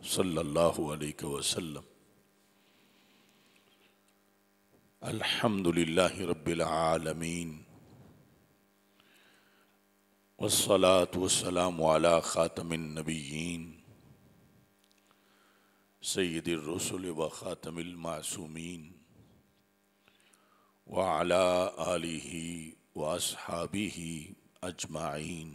صلی اللہ علیہ وسلم۔ الحمد للہ رب العالمین، والصلاة والسلام علی خاتم النبیین سید الرسل و خاتم المعصومین وعلی آلہ واصحابہ اجمعین۔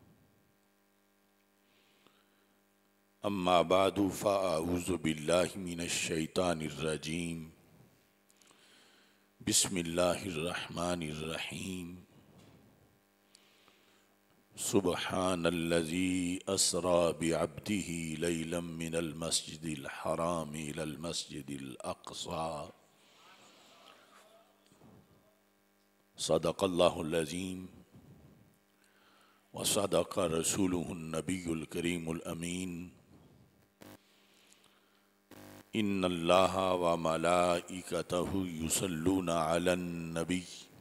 اما بعد فاعوذ باللہ من الشیطان الرجیم، بسم اللہ الرحمن الرحیم۔ سبحان الذی اسری بعبدہ لیلا من المسجد الحرام الى المسجد الاقصى، صدق اللہ العظیم وصدق رسولہ النبی الکریم الامین۔ ان اللہ وملائکتہ یصلون علی النبی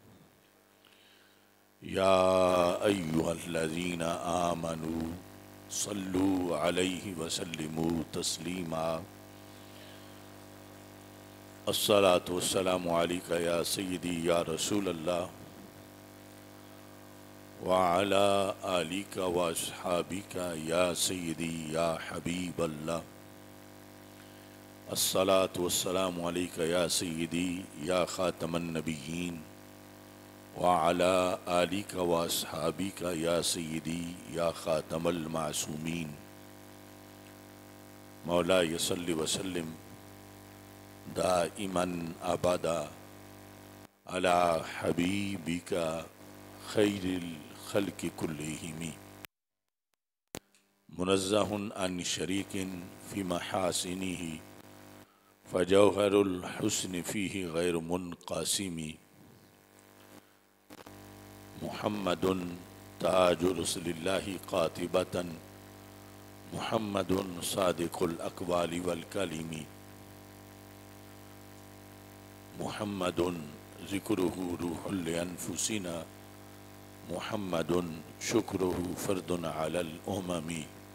یا ایہا الذین آمنوا صلوا علیہ وسلموا تسلیما۔ الصلاة والسلام علیک یا سیدی یا رسول اللہ وعلی آلک واصحابک یا سیدی یا حبیب اللہ۔ الصلاة والسلام علیک یا سیدی یا خاتم النبیین وعلی آلک واصحابک یا سیدی یا خاتم المعصومین۔ مولاي صل وسلم دائما ابدا علی حبیبک خیر الخلق کلہم، منزہ عن شریک فی محاسنہ فجوہر الحسن فیہ غیر منقسم۔ محمد تاج رسل اللہ قاطبۃ، محمد صادق الاقوال والکلم، محمد ذکرہ روح لانفسنا، محمد شکرہ فرد علی الامم۔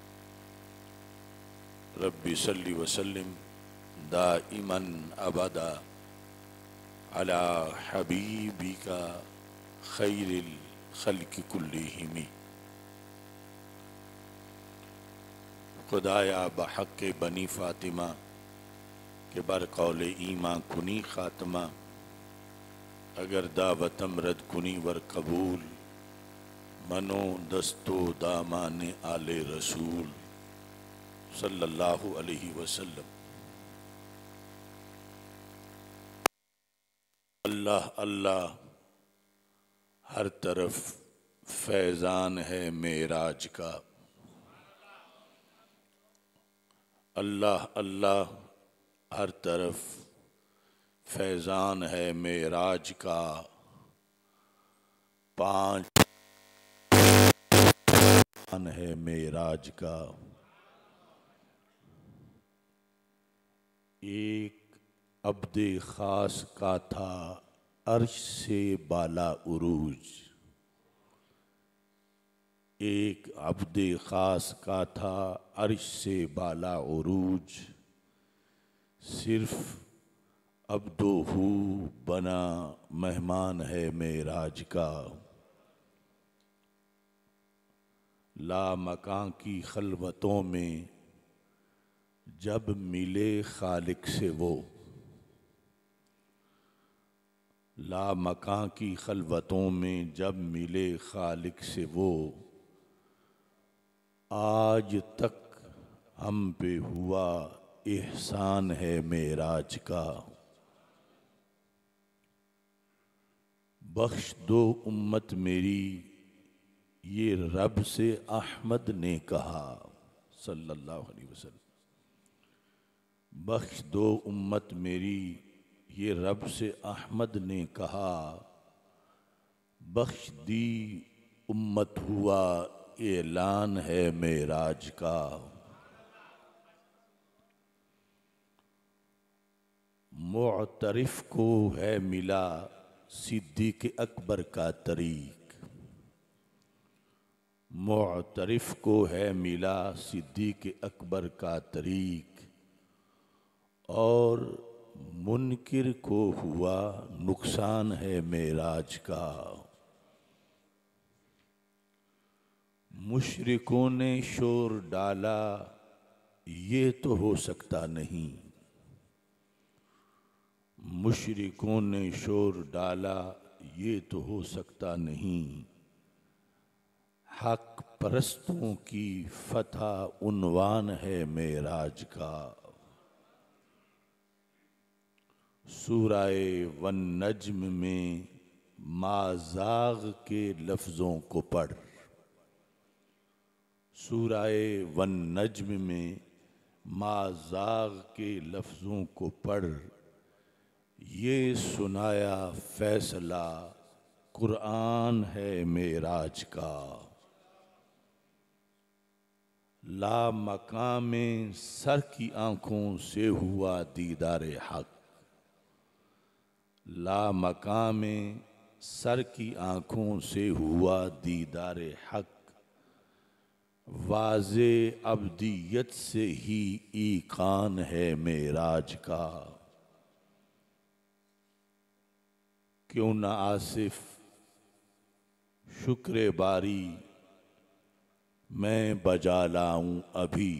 رب صل وسلم دائما ابدا علی حبیبک خیر الخلق کلہم۔ خدایا بحق بنی فاطمہ کہ بر قول ایمان کنی خاتمہ، اگر دعوتم رد کنی ور قبول، منو دستو دامان آل رسول صلی اللہ علیہ وسلم۔ اللہ اللہ ہر طرف فیضان ہے معراج کا، اللہ اللہ ہر طرف فیضان ہے معراج کا، پانچ ہے معراج کا۔ ایک عبد خاص کا تھا عرش سے بالا عروج، ایک عبد خاص کا تھا عرش سے بالا عروج، صرف عبدو ہو بنا مہمان ہے معراج کا۔ لا مکان کی خلوتوں میں جب ملے خالق سے وہ، لا مکان کی خلوتوں میں جب ملے خالق سے وہ، آج تک ہم پہ ہوا احسان ہے معراج کا۔ بخش دو امت میری یہ رب سے احمد نے کہا صلی اللہ علیہ وسلم۔ بخش دو امت میری یہ رب سے احمد نے کہا، بخش دی امت ہوا اعلان ہے معراج کا۔ معترف کو ہے ملا صدیق اکبر کا طریق، معترف کو ہے ملا صدیق اکبر کا طریق، اور منکر کو ہوا نقصان ہے معراج کا۔ مشرکوں نے شور ڈالا یہ تو ہو سکتا نہیں، مشرکوں نے شور ڈالا یہ تو ہو سکتا نہیں، حق پرستوں کی فتح عنوان ہے معراج کا۔ سورہ والنجم میں ما زاغ کے لفظوں کو پڑھ، سورہ والنجم میں ما زاغ کے لفظوں کو پڑھ، یہ سنایا فیصلہ قرآن ہے معراج کا۔ لا مقام سر کی آنکھوں سے ہوا دیدار حق، لا مقام سر کی آنکھوں سے ہوا دیدار حق، واضح ابدیت سے ہی ایقان ہے معراج کا۔ کیوں نہ آصف شکر باری میں بجا لاؤں ابھی،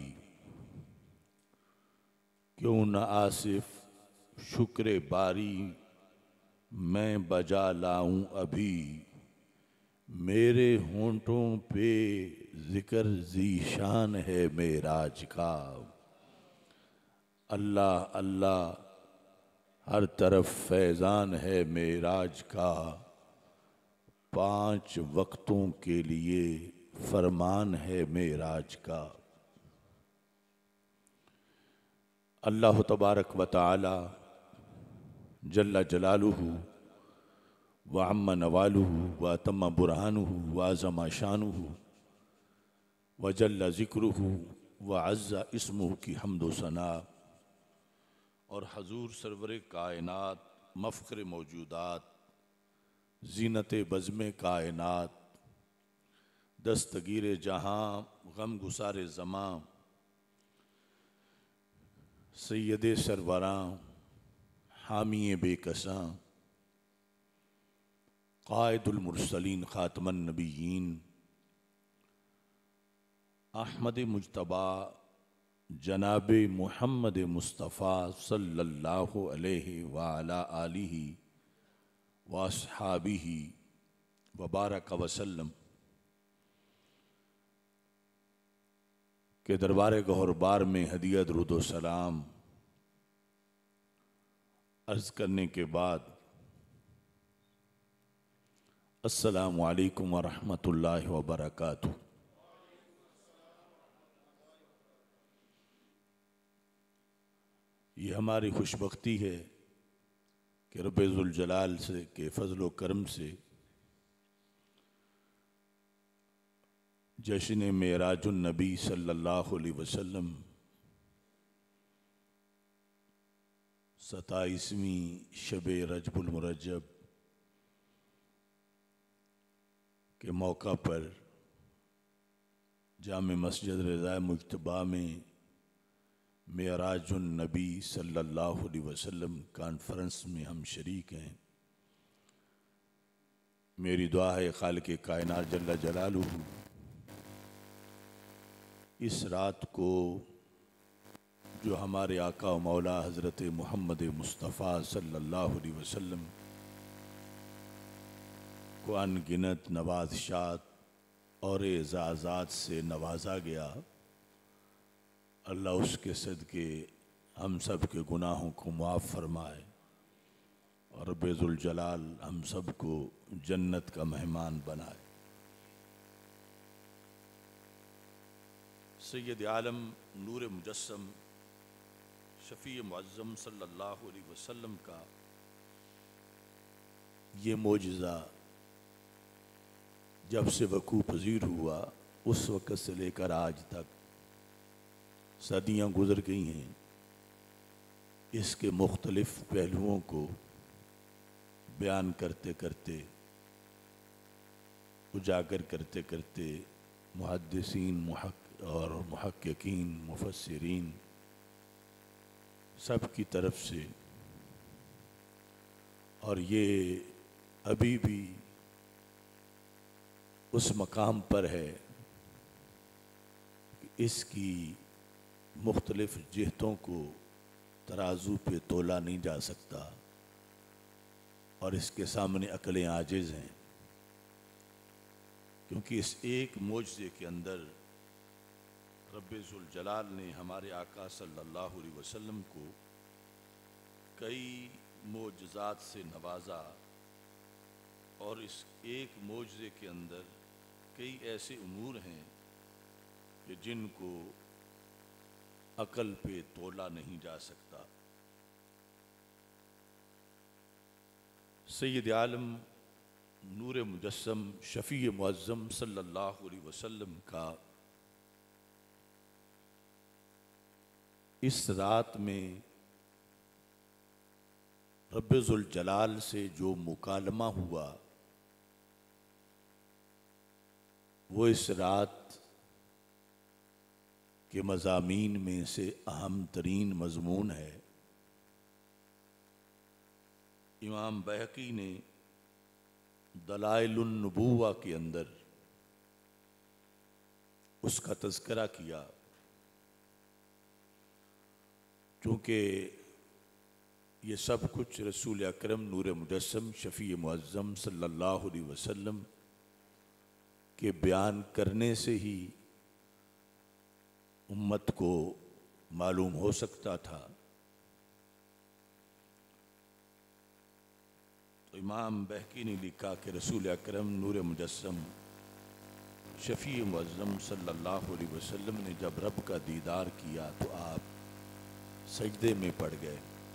کیوں نہ آصف شکر باری میں بجا لاؤں ابھی، میرے ہونٹوں پہ ذکر ذیشان ہے معراج کا۔ اللہ اللہ ہر طرف فیضان ہے معراج کا، 5 وقتوں کے لیے فرمان ہے معراج کا۔ اللہ تبارک و تعالی جل جلالہ وعم نوالہ واتم برہانہ وعظم شانہ وجل ذکرہ وعز اسمہ کی حمد و ثنا، اور حضور سرور کائنات مفخر موجودات زینت بزم کائنات دستگیر جہاں غم گسار زماں سید سروراں حامی بے کساں قائد المرسلین خاتم النبیین احمد مجتبی جناب محمد مصطفیٰ صلی اللہ علیہ وعلا آلہ واصحابہ وبارک وسلم کے دربار گہر بار میں ہدیہ درود و سلام عرض کرنے کے بعد السلام علیکم ورحمۃ اللہ وبرکاتہ۔ یہ ہماری خوش بختی ہے کہ رب ذوالجلال سے کے فضل و کرم سے جشن معراج النبی صلی اللہ علیہ وسلم 27ویں شب رجب المرجب کے موقع پر جامع مسجد رضا مجتبیٰ میں معراج النبی صلی اللہ علیہ وسلم کانفرنس میں ہم شریک ہیں۔ میری دعا ہے خالق کائنات جل جلالہ اس رات کو جو ہمارے آقا و مولا حضرت محمد مصطفیٰ صلی اللہ علیہ وسلم کو ان گنت نوازشات اور اعزازات سے نوازا گیا، اللہ اس کے صدقے ہم سب کے گناہوں کو معاف فرمائے اور رب ذوالجلال ہم سب کو جنت کا مہمان بنائے۔ سید عالم نور مجسم شفیع معظم صلی اللہ علیہ وسلم کا یہ معجزہ جب سے وقوع پذیر ہوا اس وقت سے لے کر آج تک صدیاں گزر گئی ہیں، اس کے مختلف پہلوؤں کو بیان کرتے کرتے اجاگر کرتے کرتے محدثین اور محققین مفسرین سب کی طرف سے، اور یہ ابھی بھی اس مقام پر ہے کہ اس کی مختلف جہتوں کو ترازو پہ تولا نہیں جا سکتا، اور اس کے سامنے عقلیں عاجز ہیں، کیونکہ اس ایک معجزے کے اندر رب ذوالجلال نے ہمارے آقا صلی اللہ علیہ وسلم کو کئی معجزات سے نوازا، اور اس ایک معجزے کے اندر کئی ایسے امور ہیں کہ جن کو عقل پہ تولا نہیں جا سکتا۔ سید عالم نور مجسم شفیع معظم صلی اللہ علیہ وسلم کا اس رات میں رب ذوالجلال سے جو مکالمہ ہوا، وہ اس رات کے مضامین میں سے اہم ترین مضمون ہے۔ امام بہقی نے دلائل النبوہ کے اندر اس کا تذکرہ کیا، چونکہ یہ سب کچھ رسول اکرم نور مجسم شفیع معظم صلی اللہ علیہ وسلم کے بیان کرنے سے ہی امت کو معلوم ہو سکتا تھا۔ تو امام بہقی نے لکھا کہ رسول اکرم نور مجسم شفیع معظم صلی اللہ علیہ وسلم نے جب رب کا دیدار کیا تو آپ سجدے میں پڑ گئے۔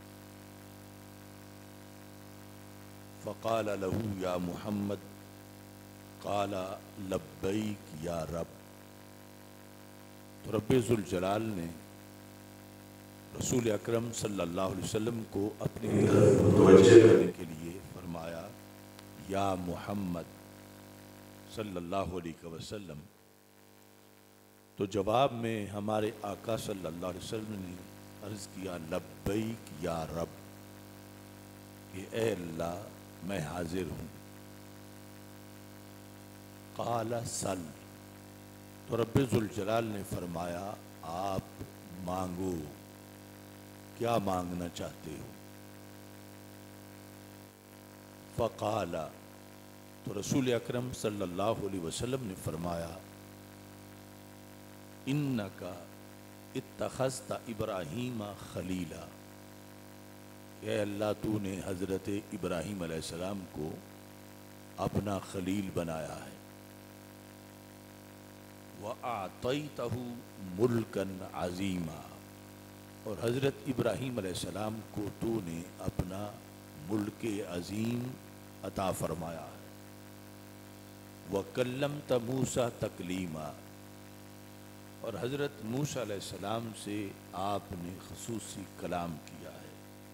فقال له یا محمد، قال لبیک یا رب۔ تو رب ذوالجلال نے رسول اکرم صلی اللہ علیہ وسلم کو اپنی طرف متوجہ کرنے کے لیے فرمایا یا محمد صلی اللہ علیہ وسلم۔ تو جواب میں ہمارے آقا صلی اللہ علیہ وسلم نے عرض کیا لبیک یا رب، کہ اے اللہ میں حاضر ہوں۔ قال سل، تو رب ذوالجلال نے فرمایا آپ مانگو، کیا مانگنا چاہتے ہو؟ فقال، تو رسول اکرم صلی اللہ علیہ وسلم نے فرمایا انکا اتخذت ابراہیم خلیلا، اے اللہ تو نے حضرت ابراہیم علیہ السلام کو اپنا خلیل بنایا ہے۔ وَأَعْطَيْتَهُ مُلْكًا عَظِيمًا، اور حضرت ابراہیم علیہ السلام کو تو نے اپنا ملک عظیم عطا فرمایا ہے۔ وَكَلَّمْتَ مُوسَىٰ تَكْلِيمًا، اور حضرت موسیٰ علیہ السلام سے آپ نے خصوصی کلام کیا ہے۔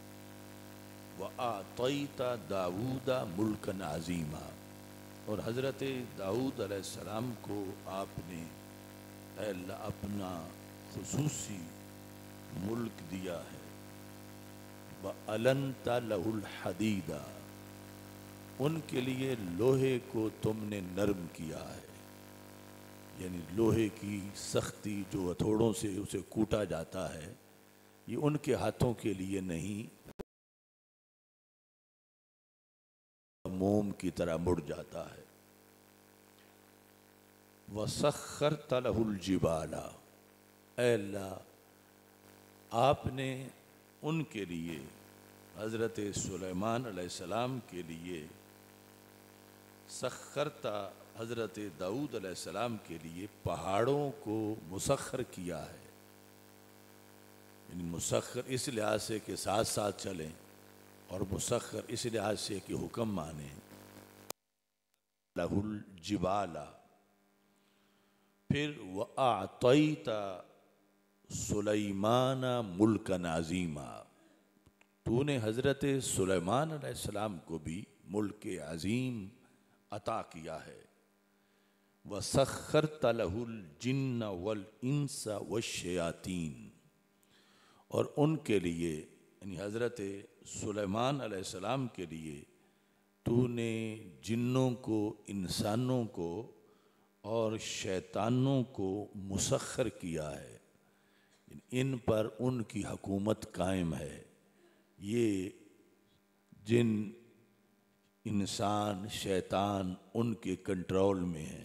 وَأَعْطَيْتَ دَاوُودَ مُلْكًا عَظِيمًا، اور حضرت داؤد علیہ السلام کو آپ نے اے اللہ اپنا خصوصی ملک دیا ہے۔ وَأَلَنْتَ لَهُ الْحَدِيدَ، ان کے لیے لوہے کو تم نے نرم کیا ہے، یعنی لوہے کی سختی جو ہتھوڑوں سے اسے کوٹا جاتا ہے یہ ان کے ہاتھوں کے لیے نہیں، موم کی طرح مڑ جاتا ہے۔ وَسَخَّرْتَ لَهُ الْجِبَالَ، اے اللہ آپ نے ان کے لیے حضرت سلیمان علیہ السلام کے لیے سخرتا، حضرت داؤد علیہ السلام کے لیے پہاڑوں کو مسخر کیا ہے، یعنی مسخر اس لحاظ سے کہ ساتھ ساتھ چلیں، اور مسخر اس لحاظ سے کہ حکم مانیں۔ لَهُ الْجِبَالَ، پھر وَأَعْطَيْتَ سُلَيْمَانَ مُلْكًا عَظِيمًا، تو نے حضرت سلیمان علیہ السلام کو بھی ملک عظیم عطا کیا ہے۔ وَسَخَّرْتَ لَهُ الْجِنَّ وَالْإِنسَ وَالشَّيَاطِينَ، اور ان کے لیے یعنی حضرت سلیمان علیہ السلام کے لیے تو نے جنوں کو، انسانوں کو اور شیطانوں کو مسخر کیا ہے، ان پر ان کی حکومت قائم ہے۔ یہ جن، انسان، شیطان ان کے کنٹرول میں ہیں۔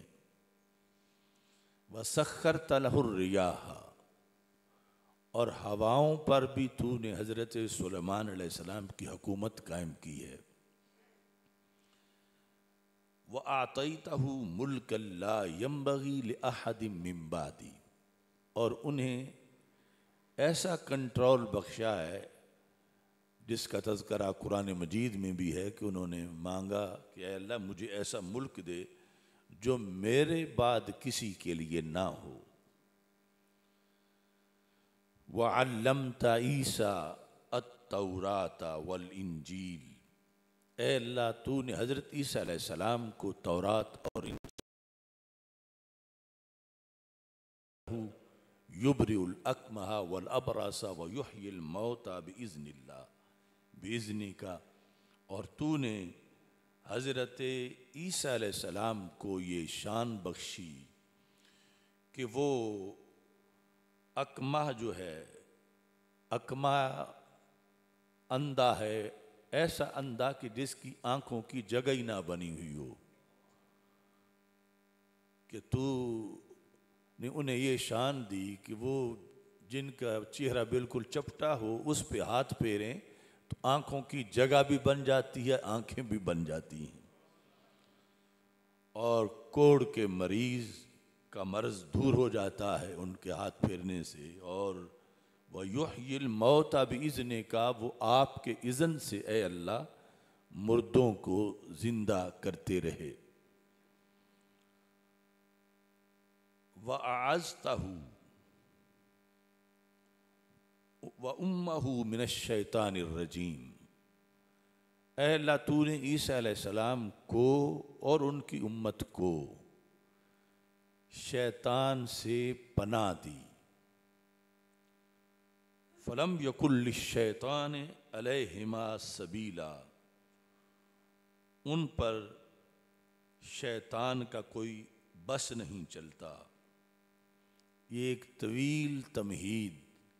وَسَخَّرْتَ لَهُ الرِّيَاحَ، اور ہواؤں پر بھی تو نے حضرت سلیمان علیہ السلام کی حکومت قائم کی ہے۔ وَأَعْطَيْتَهُ مُلْكًا لَا يَنبَغِي لِأَحَدٍ مِّن بَعْدِي، اور انہیں ایسا کنٹرول بخشا ہے جس کا تذکرہ قرآن مجید میں بھی ہے کہ انہوں نے مانگا کہ اے اللہ مجھے ایسا ملک دے جو میرے بعد کسی کے لیے نہ ہو۔ وَعَلَّمْتَ عِیسَىٰ التَّوْرَاةَ وَالْإِنْجِیلَ، اے اللہ تو نے حضرت عیسیٰ علیہ السلام کو تورات اور یبرئ الاکمہ والابرص ویحیی الموتى باذن اللہ، باذنک، اور تو نے حضرت عیسیٰ علیہ السلام کو یہ شان بخشی کہ وہ اکمہ جو ہے، اکمہ اندھا ہے، ایسا اندھا کہ جس کی آنکھوں کی جگہ ہی نہ بنی ہوئی ہو، کہ تو نے انہیں یہ شان دی کہ وہ جن کا چہرہ بالکل چپٹا ہو اس پہ ہاتھ پھیریں تو آنکھوں کی جگہ بھی بن جاتی ہے، آنکھیں بھی بن جاتی ہیں، اور کوڑ کے مریض کا مرض دور ہو جاتا ہے ان کے ہاتھ پھیرنے سے، اور وَيُحْيِي الْمَوْتَى بِإِذْنِكَ، وہ آپ کے اذن سے اے اللہ مردوں کو زندہ کرتے رہے۔ وَأَعَذْتَهُ وَأُمَّهُ مِنَ الشَّيْطَانِ الرَّجِيمِ، اے اللہ تو نے عیسیٰ علیہ السلام کو اور ان کی امت کو شیطان سے پناہ دی۔ فَلَمْ يَكُنْ لِلشَّيْطَانِ عَلَيْهِمَا سَبِيلًا، ان پر شیطان کا کوئی بس نہیں چلتا۔ یہ ایک طویل تمہید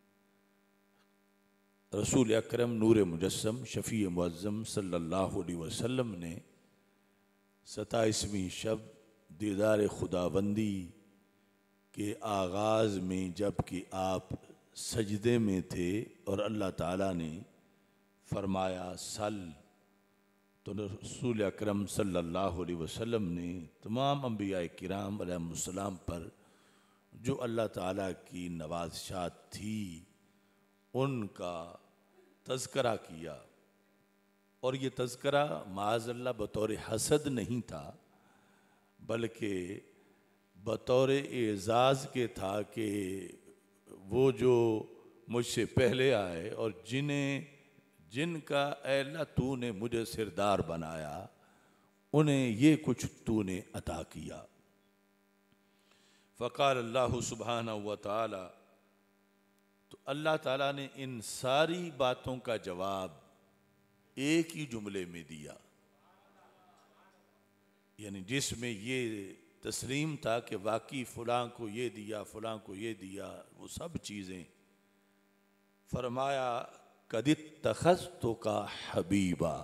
رسول اکرم نور مجسم شفیع معظم صلی اللہ علیہ وسلم نے 27ویں شب دیدار خداوندی کے آغاز میں جب کہ آپ سجدے میں تھے اور اللہ تعالیٰ نے فرمایا سل، تو رسول اکرم صلی اللہ علیہ وسلم نے تمام انبیاء کرام علیہ السلام پر جو اللہ تعالیٰ کی نوازشات تھی ان کا تذکرہ کیا، اور یہ تذکرہ معاذ اللہ بطور حسد نہیں تھا بلکہ بطور اعزاز کے تھا کہ وہ جو مجھ سے پہلے آئے اور جن کا اے اللہ تو نے مجھے سردار بنایا انہیں یہ کچھ تو نے عطا کیا۔ فقال اللہ سبحانہ وتعالی، تو اللہ تعالیٰ نے ان ساری باتوں کا جواب ایک ہی جملے میں دیا، یعنی جس میں یہ تسلیم تھا کہ واقعی فلاں کو یہ دیا، فلاں کو یہ دیا، وہ سب چیزیں، فرمایا قد اتخذتک حبیبا،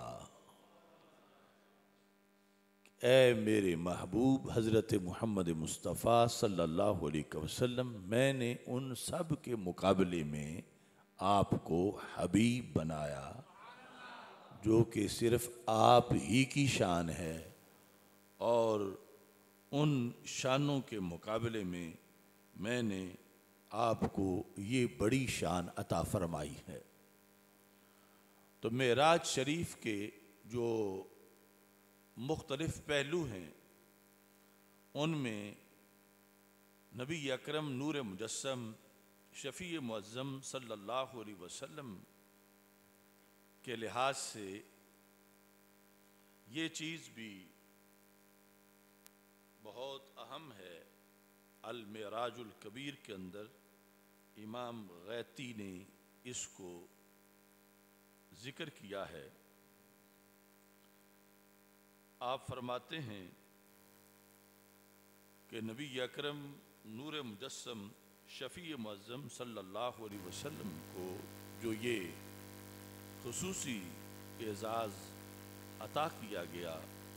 اے میرے محبوب حضرت محمد مصطفیٰ صلی اللہ علیہ وسلم، میں نے ان سب کے مقابلے میں آپ کو حبیب بنایا جو کہ صرف آپ ہی کی شان ہے، اور ان شانوں کے مقابلے میں میں نے آپ کو یہ بڑی شان عطا فرمائی ہے۔ تو معراج شریف کے جو مختلف پہلو ہیں ان میں نبی اکرم نور مجسم شفیع معظم صلی اللہ علیہ وسلم کے لحاظ سے یہ چیز بھی بہت اہم ہے۔ المعراج الکبیر کے اندر امام غیتی نے اس کو ذکر کیا ہے۔ آپ فرماتے ہیں کہ نبی اکرم نور مجسم شفیع معظم صلی اللہ علیہ وسلم کو جو یہ خصوصی اعزاز عطا کیا گیا،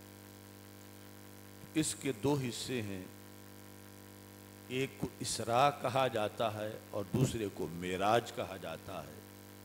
اس کے دو حصے ہیں، ایک کو اسراء کہا جاتا ہے اور دوسرے کو معراج کہا جاتا ہے۔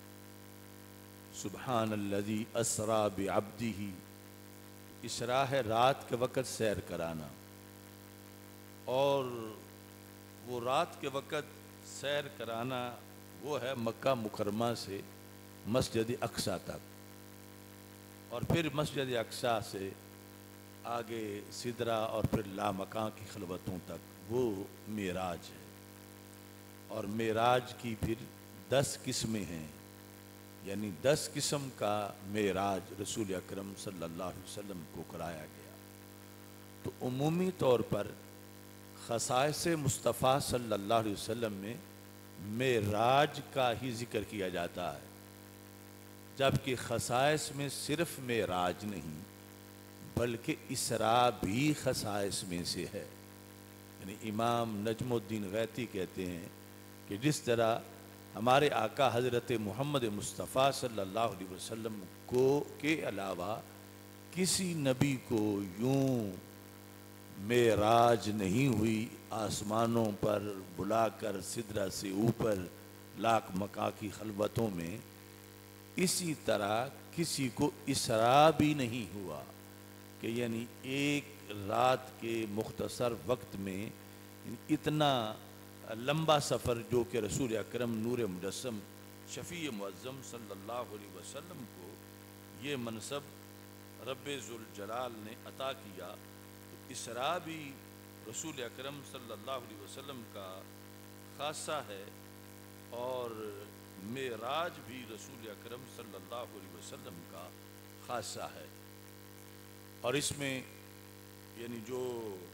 سبحان الذی اسریٰ بعبدہ، اسراء ہے رات کے وقت سیر کرانا، اور وہ رات کے وقت سیر کرانا وہ ہے مکہ مکرمہ سے مسجد اقصیٰ تک، اور پھر مسجد اقصیٰ سے آگے سدرہ اور پھر لامکان کی خلوتوں تک، وہ معراج ہے۔ اور معراج کی پھر 10 قسمیں ہیں، یعنی 10 قسم کا معراج رسول اکرم صلی اللہ علیہ وسلم کو کرایا گیا۔ تو عمومی طور پر خصائص مصطفیٰ صلی اللہ علیہ وسلم میں معراج کا ہی ذکر کیا جاتا ہے، جبکہ خصائص میں صرف معراج نہیں بلکہ اسراء بھی خصائص میں سے ہے۔ یعنی امام نجم الدین غیتی کہتے ہیں کہ جس طرح ہمارے آقا حضرت محمد مصطفیٰ صلی اللہ علیہ وسلم کو کے علاوہ کسی نبی کو یوں معراج نہیں ہوئی آسمانوں پر بلا کر سدرہ سے اوپر لاکھ مکان کی خلوتوں میں، اسی طرح کسی کو اسراء بھی نہیں ہوا کہ یعنی ایک رات کے مختصر وقت میں اتنا لمبا سفر جو کہ رسول اکرم نور مجسم شفیع معظم صلی اللہ علیہ وسلم کو یہ منصب رب ذوالجلال نے عطا کیا، تو اسراء بھی رسول اکرم صلی اللہ علیہ وسلم کا خاصہ ہے، اور معراج بھی رسول اکرم صلی اللہ علیہ وسلم کا خاصہ ہے۔ اور اس میں یعنی جو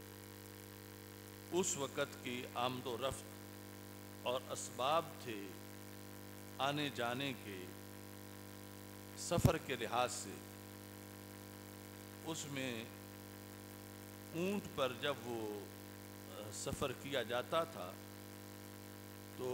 اس وقت کی آمد و رفت اور اسباب تھے آنے جانے کے سفر کے لحاظ سے، اس میں اونٹ پر جب وہ سفر کیا جاتا تھا تو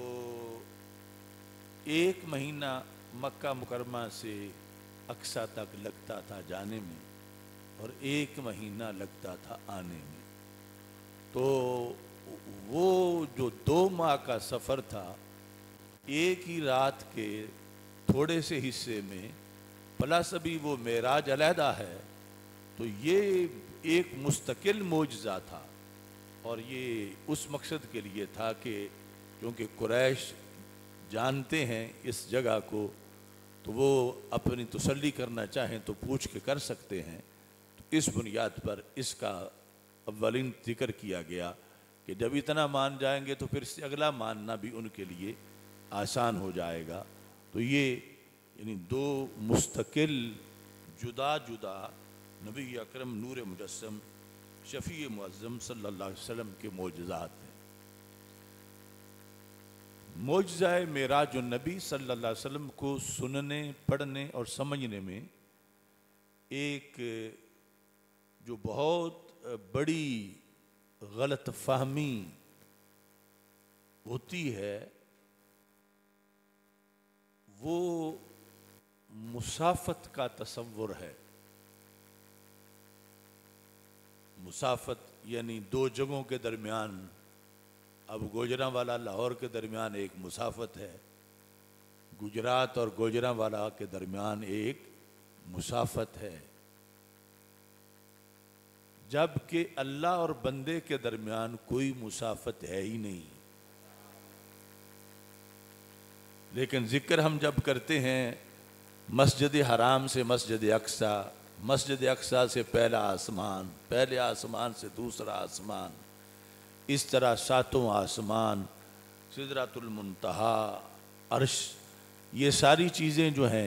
1 مہینہ مکہ مکرمہ سے اقصیٰ تک لگتا تھا جانے میں، اور 1 مہینہ لگتا تھا آنے میں۔ تو وہ جو 2 ماہ کا سفر تھا، ایک ہی رات کے تھوڑے سے حصے میں پلس ابھی وہ معراج علیحدہ ہے، تو یہ ایک مستقل معجزہ تھا، اور یہ اس مقصد کے لیے تھا کہ کیونکہ قریش جانتے ہیں اس جگہ کو، تو وہ اپنی تسلی کرنا چاہیں تو پوچھ کے کر سکتے ہیں، تو اس بنیاد پر اس کا اولین ذکر کیا گیا کہ جب اتنا مان جائیں گے تو پھر سے اگلا ماننا بھی ان کے لیے آسان ہو جائے گا۔ تو یہ یعنی 2 مستقل جدا جدا نبی اکرم نور مجسم شفیع معظم صلی اللہ علیہ وسلم کے معجزات ہیں۔ معجزہ معراج النبی صلی اللہ علیہ وسلم کو سننے، پڑھنے اور سمجھنے میں ایک جو بہت بڑی غلط فہمی ہوتی ہے، وہ مسافت کا تصور ہے۔ مسافت یعنی 2 جگہوں کے درمیان، اب گوجرانوالا لاہور کے درمیان ایک مسافت ہے، گجرات اور گوجرانوالا کے درمیان ایک مسافت ہے، جبکہ اللہ اور بندے کے درمیان کوئی مسافت ہے ہی نہیں۔ لیکن ذکر ہم جب کرتے ہیں مسجد حرام سے مسجد اقصیٰ، مسجد اقصیٰ سے پہلا آسمان، پہلے آسمان سے دوسرا آسمان، اس طرح 7واں آسمان، سدرۃ المنتہا، عرش، یہ ساری چیزیں جو ہیں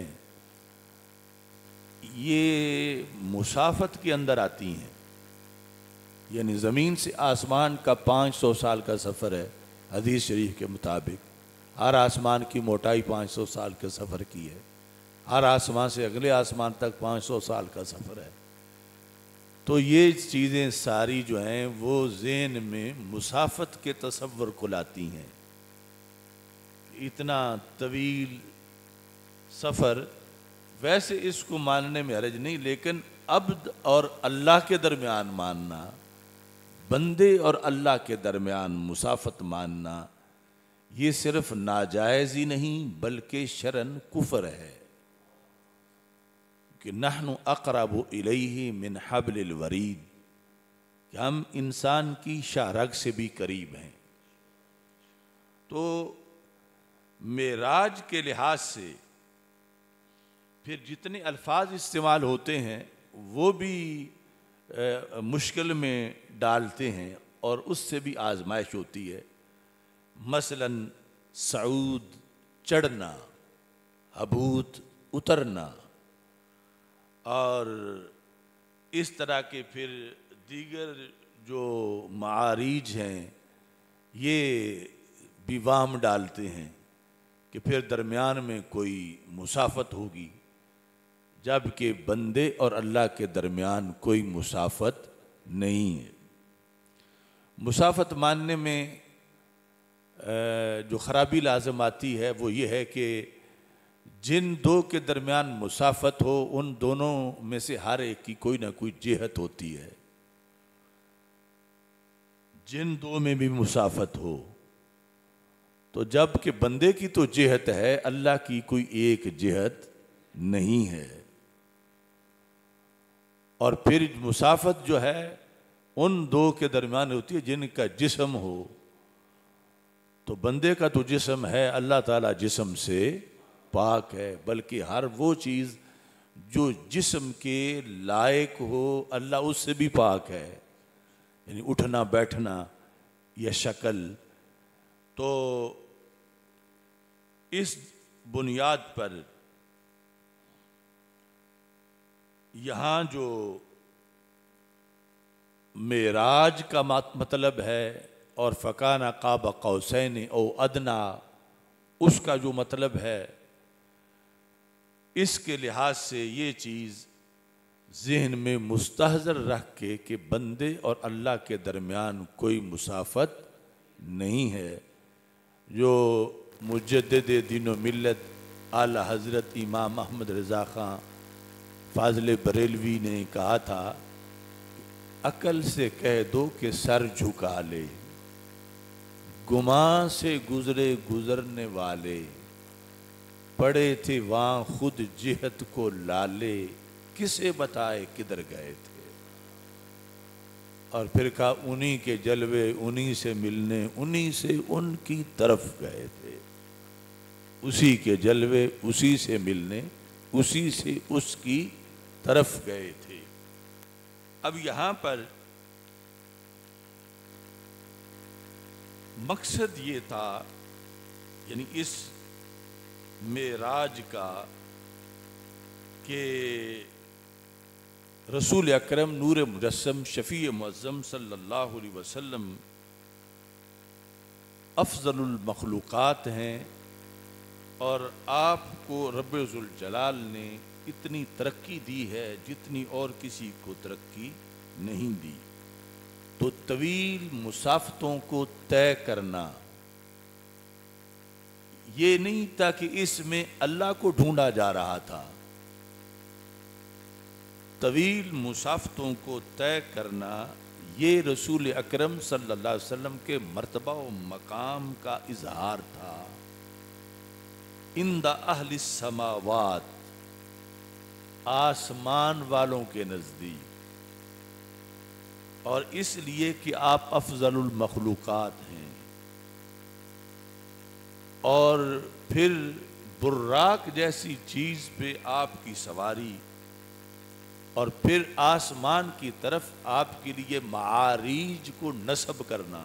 یہ مسافت کے اندر آتی ہیں۔ یعنی زمین سے آسمان کا 500 سال کا سفر ہے حدیث شریف کے مطابق۔ ہر آسمان کی موٹائی 500 سال کے سفر کی ہے، ہر آسمان سے اگلے آسمان تک 500 سال کا سفر ہے۔ تو یہ چیزیں ساری جو ہیں وہ ذہن میں مسافت کے تصور کو لاتی ہیں۔ اتنا طویل سفر، ویسے اس کو ماننے میں حرج نہیں، لیکن عبد اور اللہ کے درمیان ماننا، بندے اور اللہ کے درمیان مسافت ماننا، یہ صرف ناجائز ہی نہیں بلکہ شرعاً کفر ہے کہ نحن اقرب الیہ من حبل الورید، کہ ہم انسان کی شاہ رگ سے بھی قریب ہیں۔ تو معراج کے لحاظ سے پھر جتنے الفاظ استعمال ہوتے ہیں وہ بھی مشکل میں ڈالتے ہیں اور اس سے بھی آزمائش ہوتی ہے۔ مثلا صعود چڑھنا، حبوط اترنا، اور اس طرح کے پھر دیگر جو معاریج ہیں یہ بھی وہم ڈالتے ہیں کہ پھر درمیان میں کوئی مسافت ہوگی، جبکہ بندے اور اللہ کے درمیان کوئی مسافت نہیں ہے۔ مسافت ماننے میں جو خرابی لازم آتی ہے وہ یہ ہے کہ جن دو کے درمیان مسافت ہو ان دونوں میں سے ہر ایک کی کوئی نہ کوئی جہت ہوتی ہے۔ جن دو میں بھی مسافت ہو تو جب کہ بندے کی تو جہت ہے، اللہ کی کوئی ایک جہت نہیں ہے۔ اور پھر مسافت جو ہے ان دو کے درمیان ہوتی ہے جن کا جسم ہو، تو بندے کا تو جسم ہے، اللہ تعالیٰ جسم سے پاک ہے، بلکہ ہر وہ چیز جو جسم کے لائق ہو اللہ اس سے بھی پاک ہے، یعنی اٹھنا بیٹھنا یا شکل۔ تو اس بنیاد پر یہاں جو معراج کا مطلب ہے اور فکان قاب قوسین او ادنا اس کا جو مطلب ہے، اس کے لحاظ سے یہ چیز ذہن میں مستحضر رکھ کے کہ بندے اور اللہ کے درمیان کوئی مسافت نہیں ہے۔ جو مجدد دین و ملت اعلی حضرت امام احمد رضا خان فاضل بریلوی نے کہا تھا، عقل سے کہہ دو کہ سر جھکا لے، گمان سے گزرے گزرنے والے، پڑے تھے وہاں خود جہت کو لالے، کسے بتائے کدھر گئے تھے۔ اور پھر کہا انہی کے جلوے انہی سے ملنے، انہی سے ان کی طرف گئے تھے، اسی کے جلوے اسی سے ملنے، اسی سے اس کی طرف گئے تھے۔ اب یہاں پر مقصد یہ تھا، یعنی اس معراج کا، کہ رسول اکرم نور مجسم شفیع معظم صلی اللہ علیہ وسلم افضل المخلوقات ہیں، اور آپ کو رب ذوالجلال نے اتنی ترقی دی ہے جتنی اور کسی کو ترقی نہیں دی۔ تو طویل مسافتوں کو طے کرنا یہ نہیں تھا کہ اس میں اللہ کو ڈھونڈا جا رہا تھا، طویل مسافتوں کو طے کرنا یہ رسول اکرم صلی اللہ علیہ وسلم کے مرتبہ و مقام کا اظہار تھا عند اہل السماوات، آسمان والوں کے نزدیک، اور اس لیے کہ آپ افضل المخلوقات ہیں۔ اور پھر براق جیسی چیز پہ آپ کی سواری، اور پھر آسمان کی طرف آپ کے لیے معاریج کو نصب کرنا،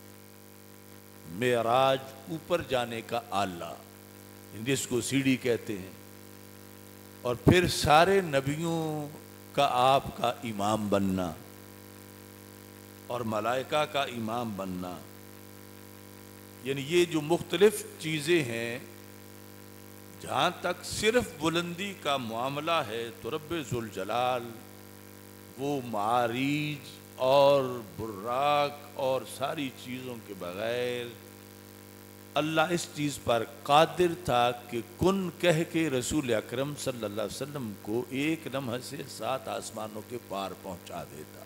معراج اوپر جانے کا آلہ جس کو سیڑھی کہتے ہیں، اور پھر سارے نبیوں کا آپ کا امام بننا، اور ملائکہ کا امام بننا، یعنی یہ جو مختلف چیزیں ہیں، جہاں تک صرف بلندی کا معاملہ ہے تو رب ذوالجلال وہ معاریج اور براق اور ساری چیزوں کے بغیر اللہ اس چیز پر قادر تھا کہ کن کہہ کے رسول اکرم صلی اللہ علیہ وسلم کو ایک لمحے سے 7 آسمانوں کے پار پہنچا دیتا۔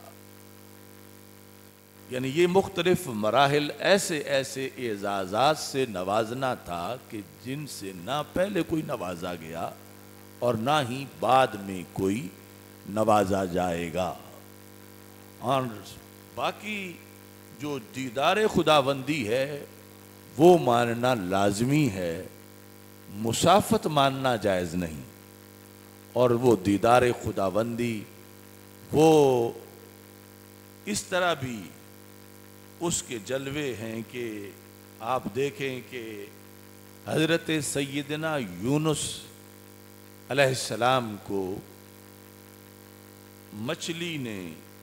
یعنی یہ مختلف مراحل ایسے ایسے اعزازات سے نوازنا تھا کہ جن سے نہ پہلے کوئی نوازا گیا اور نہ ہی بعد میں کوئی نوازا جائے گا۔ اور باقی جو دیدار خداوندی ہے وہ ماننا لازمی ہے، مسافت ماننا جائز نہیں۔ اور وہ دیدار خداوندی وہ اس طرح بھی اس کے جلوے ہیں کہ آپ دیکھیں کہ حضرت سیدنا یونس علیہ السلام کو مچھلی نے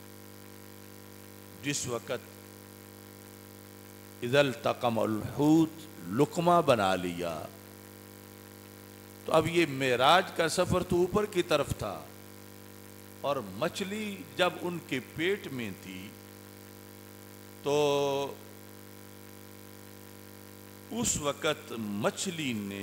جس وقت اذا التقم الحوت لقمہ بنا لیا، تو اب یہ معراج کا سفر تو اوپر کی طرف تھا، اور مچھلی جب ان کے پیٹ میں تھی تو اس وقت مچھلی نے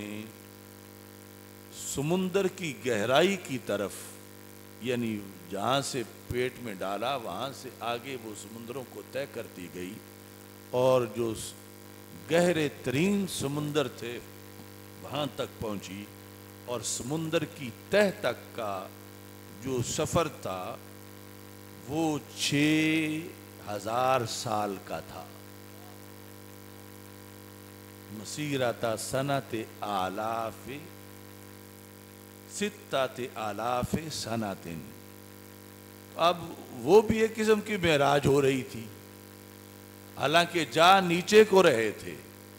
سمندر کی گہرائی کی طرف، یعنی جہاں سے پیٹ میں ڈالا وہاں سے آگے وہ سمندروں کو طے کرتی گئی، اور جو گہرے ترین سمندر تھے وہاں تک پہنچی، اور سمندر کی تہ تک کا جو سفر تھا وہ 6000 سال کا تھا۔ مسیرۃ سنۃ آلاف 6000 سنۃ۔ اب وہ بھی ایک قسم کی معراج ہو رہی تھی، حالانکہ جا نیچے کو رہے تھے۔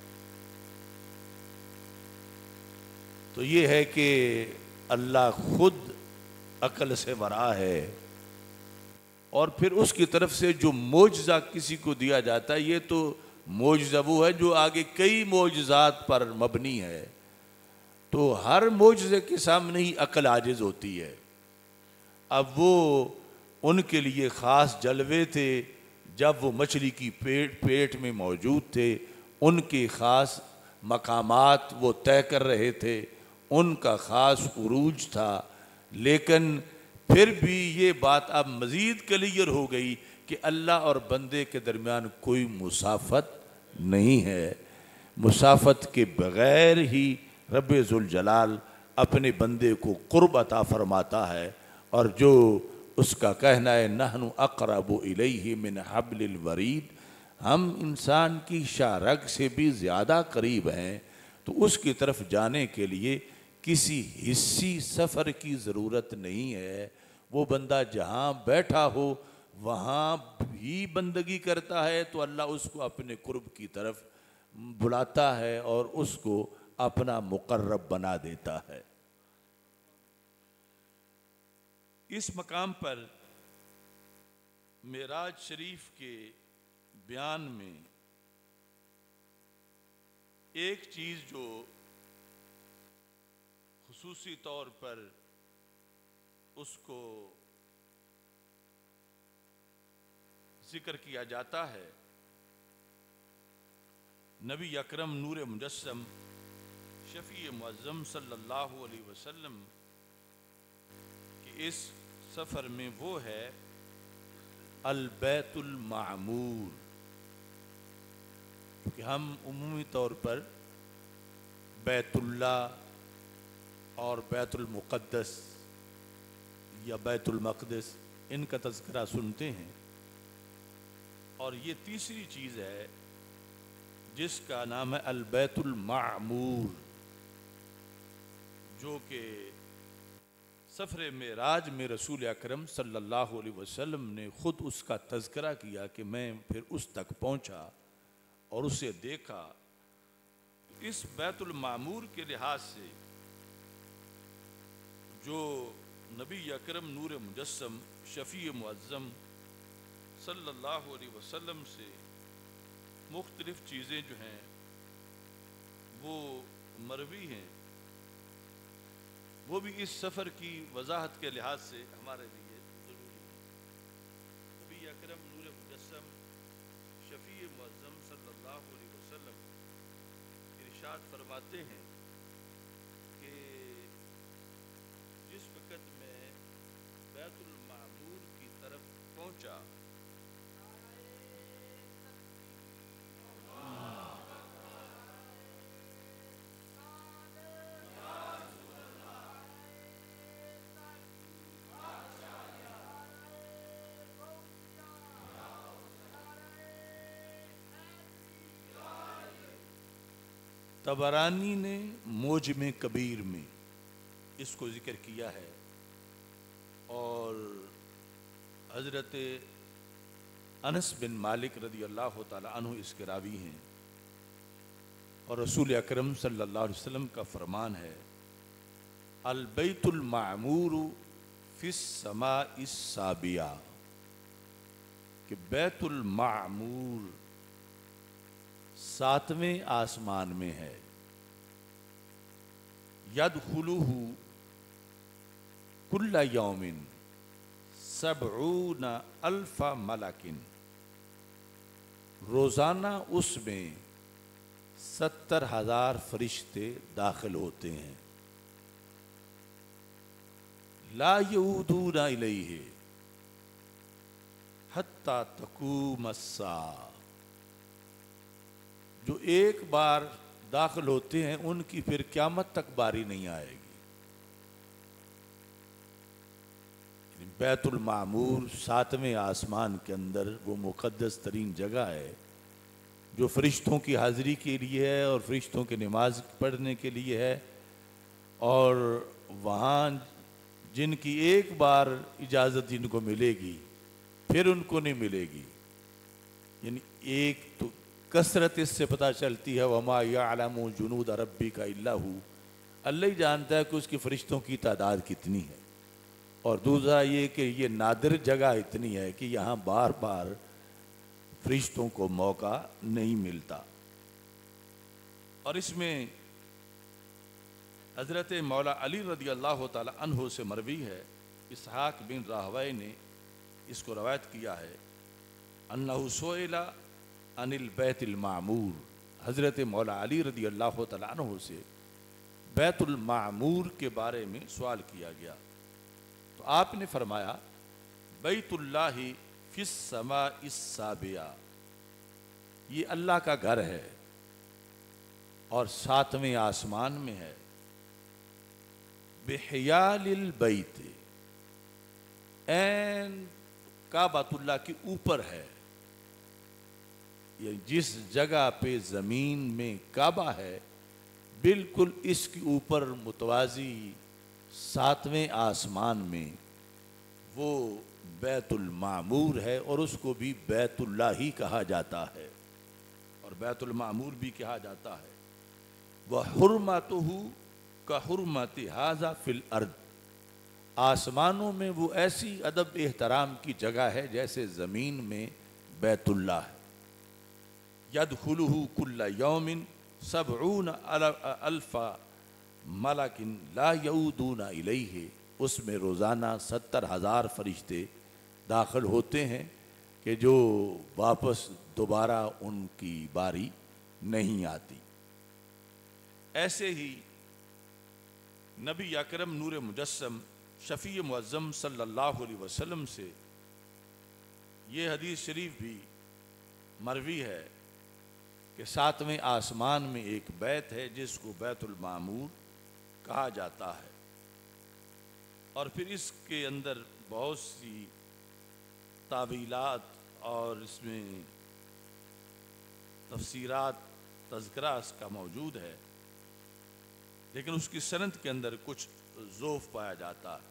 تو یہ ہے کہ اللہ خود عقل سے ورا ہے، اور پھر اس کی طرف سے جو معجزہ کسی کو دیا جاتا ہے، یہ تو معجزہ وہ ہے جو آگے کئی معجزات پر مبنی ہے، تو ہر معجزے کے سامنے ہی عقل عاجز ہوتی ہے۔ اب وہ ان کے لیے خاص جلوے تھے جب وہ مچھلی کی پیٹ میں موجود تھے، ان کے خاص مقامات وہ طے کر رہے تھے، ان کا خاص عروج تھا۔ لیکن پھر بھی یہ بات اب مزید کلیئر ہو گئی کہ اللہ اور بندے کے درمیان کوئی مسافت نہیں ہے، مسافت کے بغیر ہی رب ذوالجلال اپنے بندے کو قرب عطا فرماتا ہے، اور جو اس کا کہنا ہے نحن اقرب الیہ من حبل الورید، ہم انسان کی شاہ رگ سے بھی زیادہ قریب ہیں، تو اس کی طرف جانے کے لیے کسی حصی سفر کی ضرورت نہیں ہے۔ وہ بندہ جہاں بیٹھا ہو وہاں بھی بندگی کرتا ہے تو اللہ اس کو اپنے قرب کی طرف بلاتا ہے اور اس کو اپنا مقرب بنا دیتا ہے۔ اس مقام پر معراج شریف کے بیان میں ایک چیز جو خصوصی طور پر اس کو ذکر کیا جاتا ہے، نبی اکرم نور مجسم شفیع معظم صلی اللہ علیہ وسلم کہ اس سفر میں وہ ہے البیت المعمور، کہ ہم عمومی طور پر بیت اللہ اور بیت المقدس یا بیت المقدس ان کا تذکرہ سنتے ہیں، اور یہ تیسری چیز ہے جس کا نام ہے البیت المعمور، جو کہ سفر معراج میں رسول اکرم صلی اللہ علیہ وسلم نے خود اس کا تذکرہ کیا کہ میں پھر اس تک پہنچا اور اسے دیکھا۔ اس بیت المعمور کے لحاظ سے جو نبی اکرم نور مجسم شفیع معظم صلی اللہ علیہ وسلم سے مختلف چیزیں جو ہیں وہ مروی ہیں، وہ بھی اس سفر کی وضاحت کے لحاظ سے ہمارے لیے ضروری ہے۔ نبی اکرم نور مجسم شفیع معظم صلی اللہ علیہ وسلم ارشاد فرماتے ہیں کہ جس وقت میں بیت المعمور کی طرف پہنچا طبرانی نے موجم کبیر میں اس کو ذکر کیا ہے، اور حضرت انس بن مالک رضی اللہ تعالی عنہ اس کے راوی ہیں، اور رسول اکرم صلی اللہ علیہ وسلم کا فرمان ہے البیت المعمور فی السماء السابعہ، کہ بیت المعمور 7ویں آسمان میں ہے، یدخلہ کل یوم 70,000 ملک، روزانہ اس میں 70,000 فرشتے داخل ہوتے ہیں، لا یعودون الیہ حتی تقوم الساعہ، جو ایک بار داخل ہوتے ہیں ان کی پھر قیامت تک باری نہیں آئے گی۔ بیت المعمور 7ویں آسمان کے اندر وہ مقدس ترین جگہ ہے جو فرشتوں کی حاضری کے لیے ہے اور فرشتوں کی نماز پڑھنے کے لیے ہے، اور وہاں جن کی ایک بار اجازت جن کو ملے گی پھر ان کو نہیں ملے گی، یعنی ایک تو کثرت اس سے پتہ چلتی ہے وَمَا يَعْلَمُ جُنُودَ رَبِّكَ إِلَّا هُ، اللہ ہی جانتا ہے کہ اس کی فرشتوں کی تعداد کتنی ہے، اور دوسرا یہ کہ یہ نادر جگہ اتنی ہے کہ یہاں بار بار فرشتوں کو موقع نہیں ملتا۔ اور اس میں حضرت مولا علی رضی اللہ تعالی عنہ سے مروی ہے، اسحاق بن راہویہ نے اس کو روایت کیا ہے، انہ سئل عن البیت المعمور، حضرت مولا علی رضی اللہ تعالی عنہ سے بیت المعمور کے بارے میں سوال کیا گیا، تو آپ نے فرمایا بیت اللہ فی السماء السابعہ، یہ اللہ کا گھر ہے اور 7ویں آسمان میں ہے، بحیال البیت، این کعبۃ اللہ کے اوپر ہے، یہ جس جگہ پہ زمین میں کعبہ ہے بالکل اس کے اوپر متوازی 7ویں آسمان میں وہ بیت المعمور ہے، اور اس کو بھی بیت اللہ ہی کہا جاتا ہے اور بیت المعمور بھی کہا جاتا ہے۔ وَحُرْمَتُهُ كَحُرْمَتِ هَذَا فِي الْأَرْضِ، آسمانوں میں وہ ایسی ادب احترام کی جگہ ہے جیسے زمین میں بیت اللہ ہے۔ يَدْخُلُهُ كُلَّ يَوْمٍ 70,000 ملک لا یعودون الیہ، اس میں روزانہ 70,000 فرشتے داخل ہوتے ہیں کہ جو واپس دوبارہ ان کی باری نہیں آتی۔ ایسے ہی نبی اکرم نور مجسم شفیع معظم صلی اللہ علیہ وسلم سے یہ حدیث شریف بھی مروی ہے کہ 7ویں آسمان میں ایک بیت ہے جس کو بیت المعمور کہا جاتا ہے، اور پھر اس کے اندر بہت سی تعویلات اور اس میں تفسیرات تذکرہ اس کا موجود ہے، لیکن اس کی سند کے اندر کچھ ضعف پایا جاتا ہے۔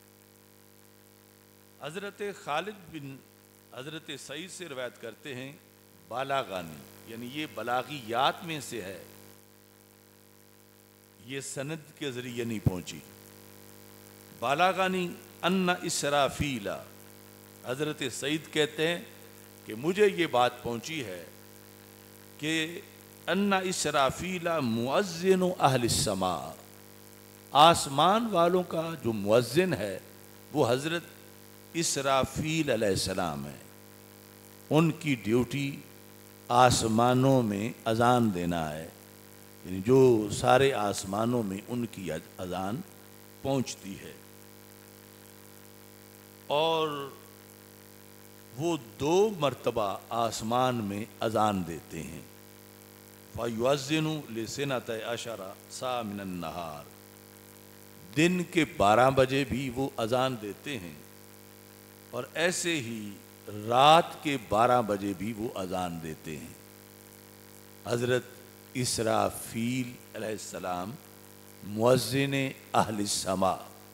حضرت خالد بن حضرت سعید سے روایت کرتے ہیں بالاغانی، یعنی یہ بلاغیات میں سے ہے، یہ سند کے ذریعے نہیں پہنچی۔ بالاغانی ان اسرافیل، حضرت سعید کہتے ہیں کہ مجھے یہ بات پہنچی ہے کہ ان اسرافیل مؤذن اہل السماء، آسمان والوں کا جو مؤذن ہے وہ حضرت اسرافیل علیہ السلام ہے۔ ان کی ڈیوٹی آسمانوں میں اذان دینا ہے، یعنی جو سارے آسمانوں میں ان کی اذان پہنچتی ہے، اور وہ 2 مرتبہ آسمان میں اذان دیتے ہیں۔ فَيُؤَذِّنُ لِسِنَتَيْ عَشَرَ سَاعَةً مِنَ النَّهَارِ، دن کے 12 بجے بھی وہ اذان دیتے ہیں، اور ایسے ہی رات کے 12 بجے بھی وہ اذان دیتے ہیں۔ حضرت اسرافیل علیہ السلام مؤذن اہل السماء،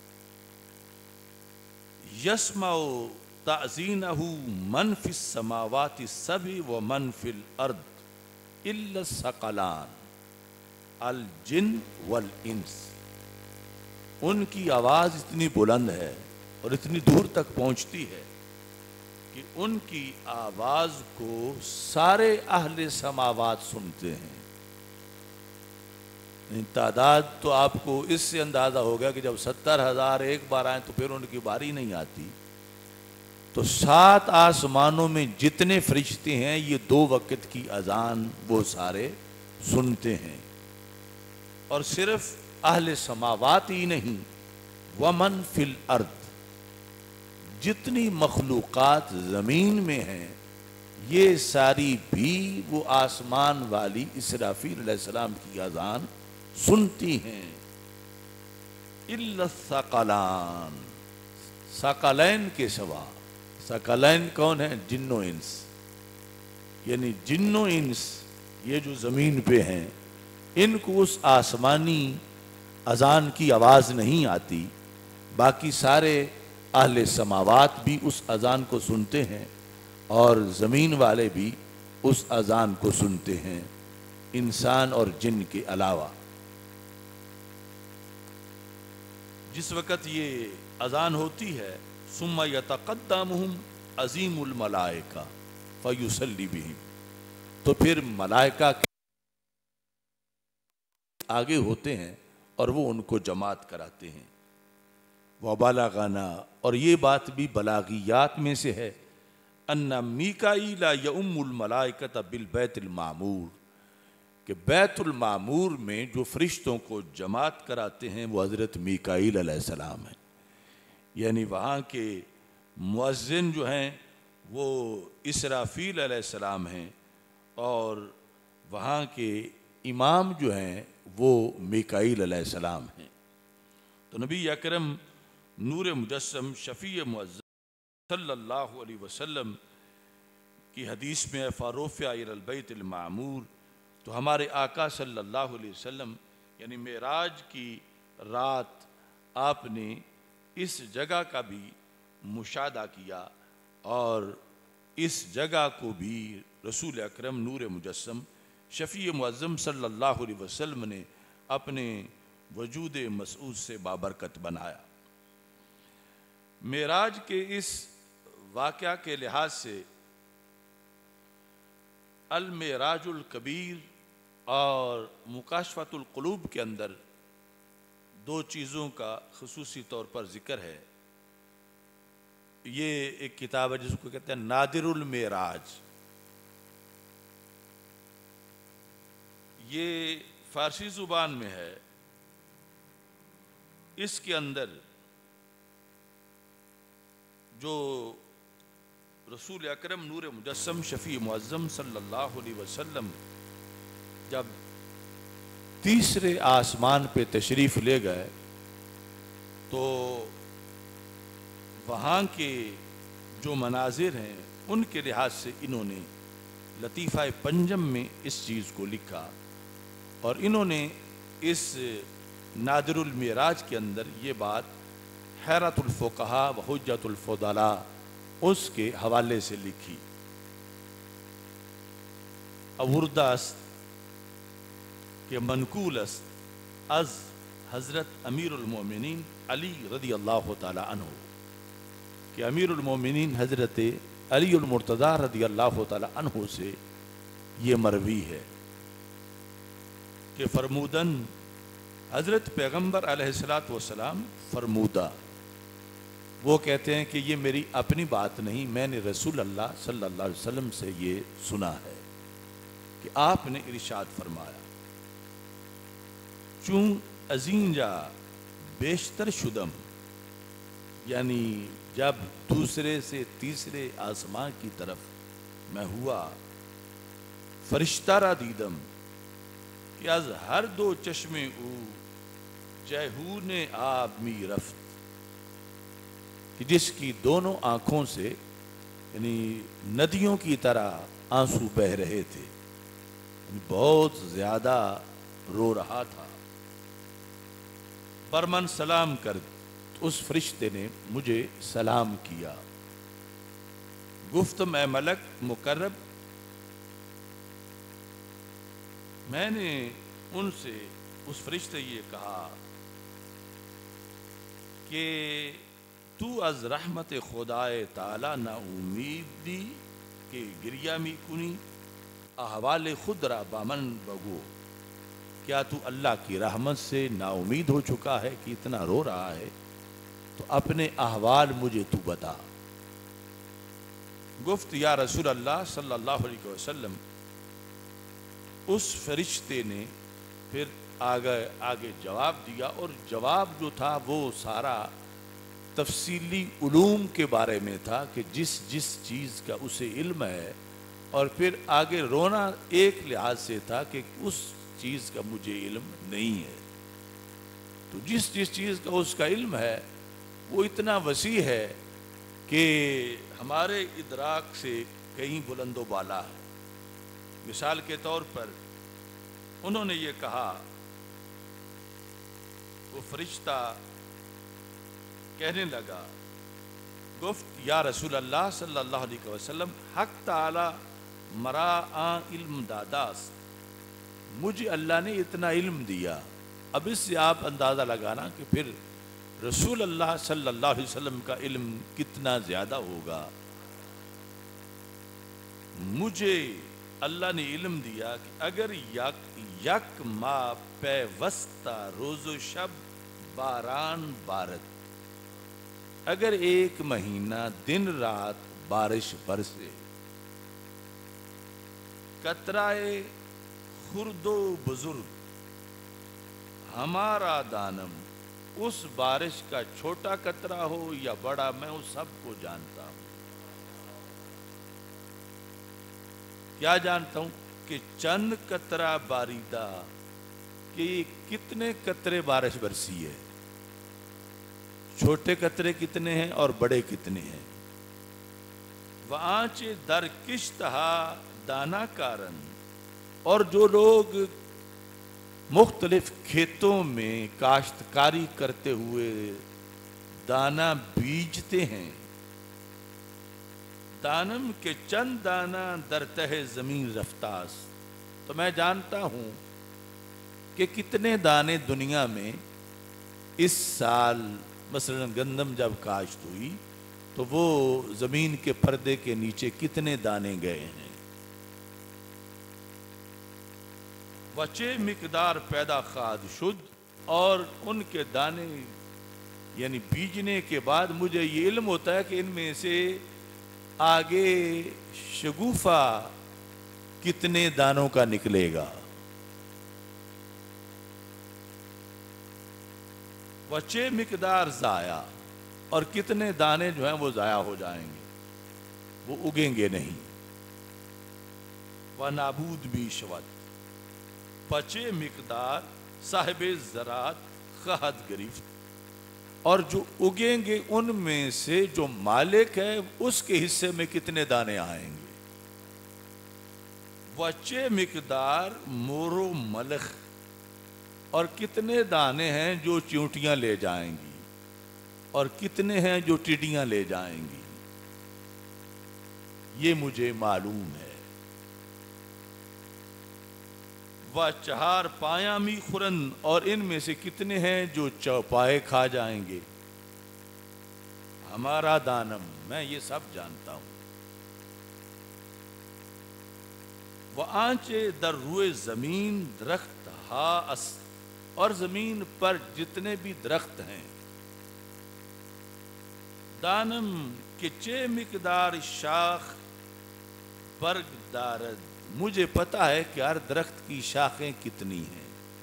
یسمع تأذینہ من فی السماوات السبع ومن فی الارض الا الثقلان الجن والانس۔ ان کی آواز اتنی بلند ہے اور اتنی دور تک پہنچتی ہے کہ ان کی آواز کو سارے اہل سماوات سنتے ہیں۔ تعداد تو آپ کو اس سے اندازہ ہوگا کہ جب 70,000 ایک بار آئیں تو پھر ان کی باری نہیں آتی، تو 7 آسمانوں میں جتنے فرشتے ہیں یہ 2 وقت کی اذان وہ سارے سنتے ہیں۔ اور صرف اہل سماوات ہی نہیں، ومن فی الارض، جتنی مخلوقات زمین میں ہیں یہ ساری بھی وہ آسمان والی اسرافیل علیہ السلام کی اذان سنتی ہیں۔ الا الثقلان، ثقلین کے سوا۔ ثقلین کون ہیں؟ جن و انس، یعنی جن و انس یہ جو زمین پہ ہیں ان کو اس آسمانی اذان کی آواز نہیں آتی، باقی سارے اہل سماوات بھی اس اذان کو سنتے ہیں اور زمین والے بھی اس اذان کو سنتے ہیں، انسان اور جن کے علاوہ۔ جس وقت یہ اذان ہوتی ہے ثم یتقدمہم عظیم الملائکہ فیصلی بہم، تو پھر ملائکہ کے آگے ہوتے ہیں اور وہ ان کو جماعت کراتے ہیں۔ وبلغنا، اور یہ بات بھی بلاغیات میں سے ہے، ان میکائیل یؤم الملائکۃ بالبیت المعمور، کہ بیت المعمور میں جو فرشتوں کو جماعت کراتے ہیں وہ حضرت میکائیل علیہ السلام ہیں، یعنی وہاں کے مؤذن جو ہیں وہ اسرافیل علیہ السلام ہیں، اور وہاں کے امام جو ہیں وہ میکائیل علیہ السلام ہیں۔ تو نبی اکرم نور مجسم شفیع معظم صلی اللہ علیہ وسلم کی حدیث میں فَرُفِعَ إِلَى الْبَيْتِ الْمَعْمُورِ، تو ہمارے آقا صلی اللہ علیہ وسلم یعنی معراج کی رات آپ نے اس جگہ کا بھی مشاہدہ کیا، اور اس جگہ کو بھی رسول اکرم نور مجسم شفیع معظم صلی اللہ علیہ وسلم نے اپنے وجود مسعود سے بابرکت بنایا۔ معراج کے اس واقعہ کے لحاظ سے المعراج الکبیر اور مکاشفۃ القلوب کے اندر 2 چیزوں کا خصوصی طور پر ذکر ہے۔ یہ ایک کتاب ہے جس کو کہتے ہیں نادر المعراج، یہ فارسی زبان میں ہے۔ اس کے اندر جو رسول اکرم نور مجسم شفیع معظم صلی اللہ علیہ وسلم جب تیسرے آسمان پہ تشریف لے گئے تو وہاں کے جو مناظر ہیں ان کے لحاظ سے انہوں نے لطیفہ پنجم میں اس چیز کو لکھا، اور انہوں نے اس نادر المعراج کے اندر یہ بات حیرت الفقہاء و حجت الفضلاء اس کے حوالے سے لکھی۔ اوردہ است کہ منقول است از حضرت امیر المومنین علی رضی اللہ تعالی عنہ، کہ امیر المومنین حضرت علی المرتضیٰ رضی اللہ تعالی عنہ سے یہ مروی ہے کہ فرمودن حضرت پیغمبر علیہ الصلوۃ والسلام فرمودہ، وہ کہتے ہیں کہ یہ میری اپنی بات نہیں، میں نے رسول اللہ صلی اللہ علیہ وسلم سے یہ سنا ہے کہ آپ نے ارشاد فرمایا، چون ازین جا بیشتر شدم، یعنی جب دوسرے سے تیسرے آسمان کی طرف میں ہوا، فرشتہ را دیدم کہ از ہر دو چشم او جیہون آب می رفت، کہ جس کی دونوں آنکھوں سے یعنی ندیوں کی طرح آنسو بہ رہے تھے، یعنی بہت زیادہ رو رہا تھا۔ برمن سلام کر، اس فرشتے نے مجھے سلام کیا، گفت میں ملک مقرب، میں نے ان سے اس فرشتے یہ کہا کہ تو از رحمت خدائے تعالی نا امیدی کہ گریا می کنی احوال خود را بامن بگو، کیا تو اللہ کی رحمت سے نا امید ہو چکا ہے کہ اتنا رو رہا ہے؟ تو اپنے احوال مجھے تو بتا۔ گفت یا رسول اللہ صلی اللہ علیہ وسلم، اس فرشتے نے پھر آگے جواب دیا، اور جواب جو تھا وہ سارا تفصیلی علوم کے بارے میں تھا کہ جس جس چیز کا اسے علم ہے، اور پھر آگے رونا ایک لحاظ سے تھا کہ اس چیز کا مجھے علم نہیں ہے۔ تو جس جس چیز کا اس کا علم ہے وہ اتنا وسیع ہے کہ ہمارے ادراک سے کہیں بلند و بالا ہے۔ مثال کے طور پر انہوں نے یہ کہا، وہ فرشتہ کہنے لگا، گفت یا رسول اللہ صلی اللہ علیہ وسلم، حق تعالی مرا آن علم داداس، مجھے اللہ نے اتنا علم دیا۔ اب اس سے آپ اندازہ لگانا کہ پھر رسول اللہ صلی اللہ علیہ وسلم کا علم کتنا زیادہ ہوگا۔ مجھے اللہ نے علم دیا کہ اگر یک ماہ پیوستہ روز و شب باران بارت، اگر ایک مہینہ دن رات بارش برسے، قطرائے خرد و بزرگ ہمارا دانم، اس بارش کا چھوٹا قطرہ ہو یا بڑا، میں اس سب کو جانتا ہوں۔ کیا جانتا ہوں؟ کہ چند قطرہ باریدہ، کہ یہ کتنے قطرے بارش برسی ہے، چھوٹے قطرے کتنے ہیں اور بڑے کتنے ہیں۔ وآنچ در کشتہا دانا کارن، اور جو لوگ مختلف کھیتوں میں کاشتکاری کرتے ہوئے دانا بیجتے ہیں، دانم کے چند دانا در تہ زمین رفتاس، تو میں جانتا ہوں کہ کتنے دانے دنیا میں اس سال مثلا گندم جب کاشت ہوئی تو وہ زمین کے پردے کے نیچے کتنے دانے گئے ہیں۔ وچے مقدار پیدا خاد شد، اور ان کے دانے یعنی بیجنے کے بعد مجھے یہ علم ہوتا ہے کہ ان میں سے آگے شگوفہ کتنے دانوں کا نکلے گا۔ وچے مقدار ضائع، اور کتنے دانے جو ہیں وہ ضائع ہو جائیں گے، وہ اگیں گے نہیں۔ وَنَابُود بھی شود، پچے مقدار صاحب زراعت خواہد گرفت، اور جو اگیں گے ان میں سے جو مالک ہے اس کے حصے میں کتنے دانے آئیں گے۔ وچے مقدار مورو ملخ، اور کتنے دانے ہیں جو چیونٹیاں لے جائیں گی، اور کتنے ہیں جو ٹڈیاں لے جائیں گی، یہ مجھے معلوم ہے۔ وہ چہار پایامی خورن، اور ان میں سے کتنے ہیں جو چوپائے کھا جائیں گے۔ ہمارا دانم، میں یہ سب جانتا ہوں۔ وآنچے در روئے زمین درخت ہا است، اور زمین پر جتنے بھی درخت ہیں، دانم کہ چے مقدار شاخ برگ دارد، مجھے پتا ہے کہ ہر درخت کی شاخیں کتنی ہیں،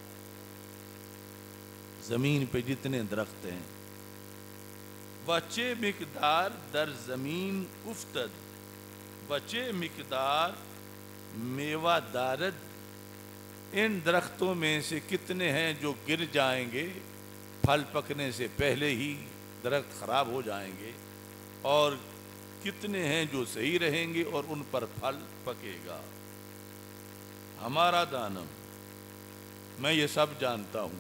زمین پہ جتنے درخت ہیں۔ وچے مقدار در زمین افتد، وچے مقدار میوہ دارد، ان درختوں میں سے کتنے ہیں جو گر جائیں گے، پھل پکنے سے پہلے ہی درخت خراب ہو جائیں گے، اور کتنے ہیں جو صحیح رہیں گے اور ان پر پھل پکے گا۔ ہمارا دانم، میں یہ سب جانتا ہوں۔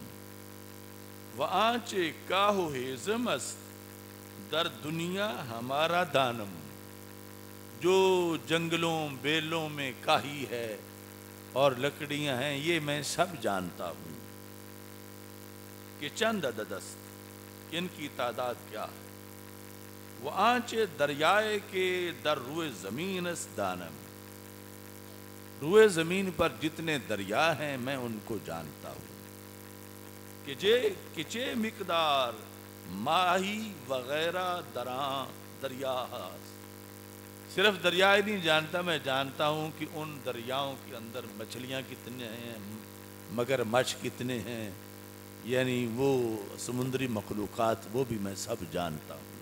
وآنچے کاہو ہیزم است، در دنیا ہمارا دانم، جو جنگلوں بیلوں میں کاہی ہے اور لکڑیاں ہیں، یہ میں سب جانتا ہوں کہ چند عدد است، ان کی تعداد کیا ہے۔ وآنچے دریائے کے در روئے زمین است دانم، روئے زمین پر جتنے دریا ہیں میں ان کو جانتا ہوں۔ کہ چے مقدار ماہی وغیرہ دریا، صرف دریائے نہیں جانتا، میں جانتا ہوں کہ ان دریاؤں کے اندر مچھلیاں کتنے ہیں، مگر مچھ کتنے ہیں، یعنی وہ سمندری مخلوقات، وہ بھی میں سب جانتا ہوں۔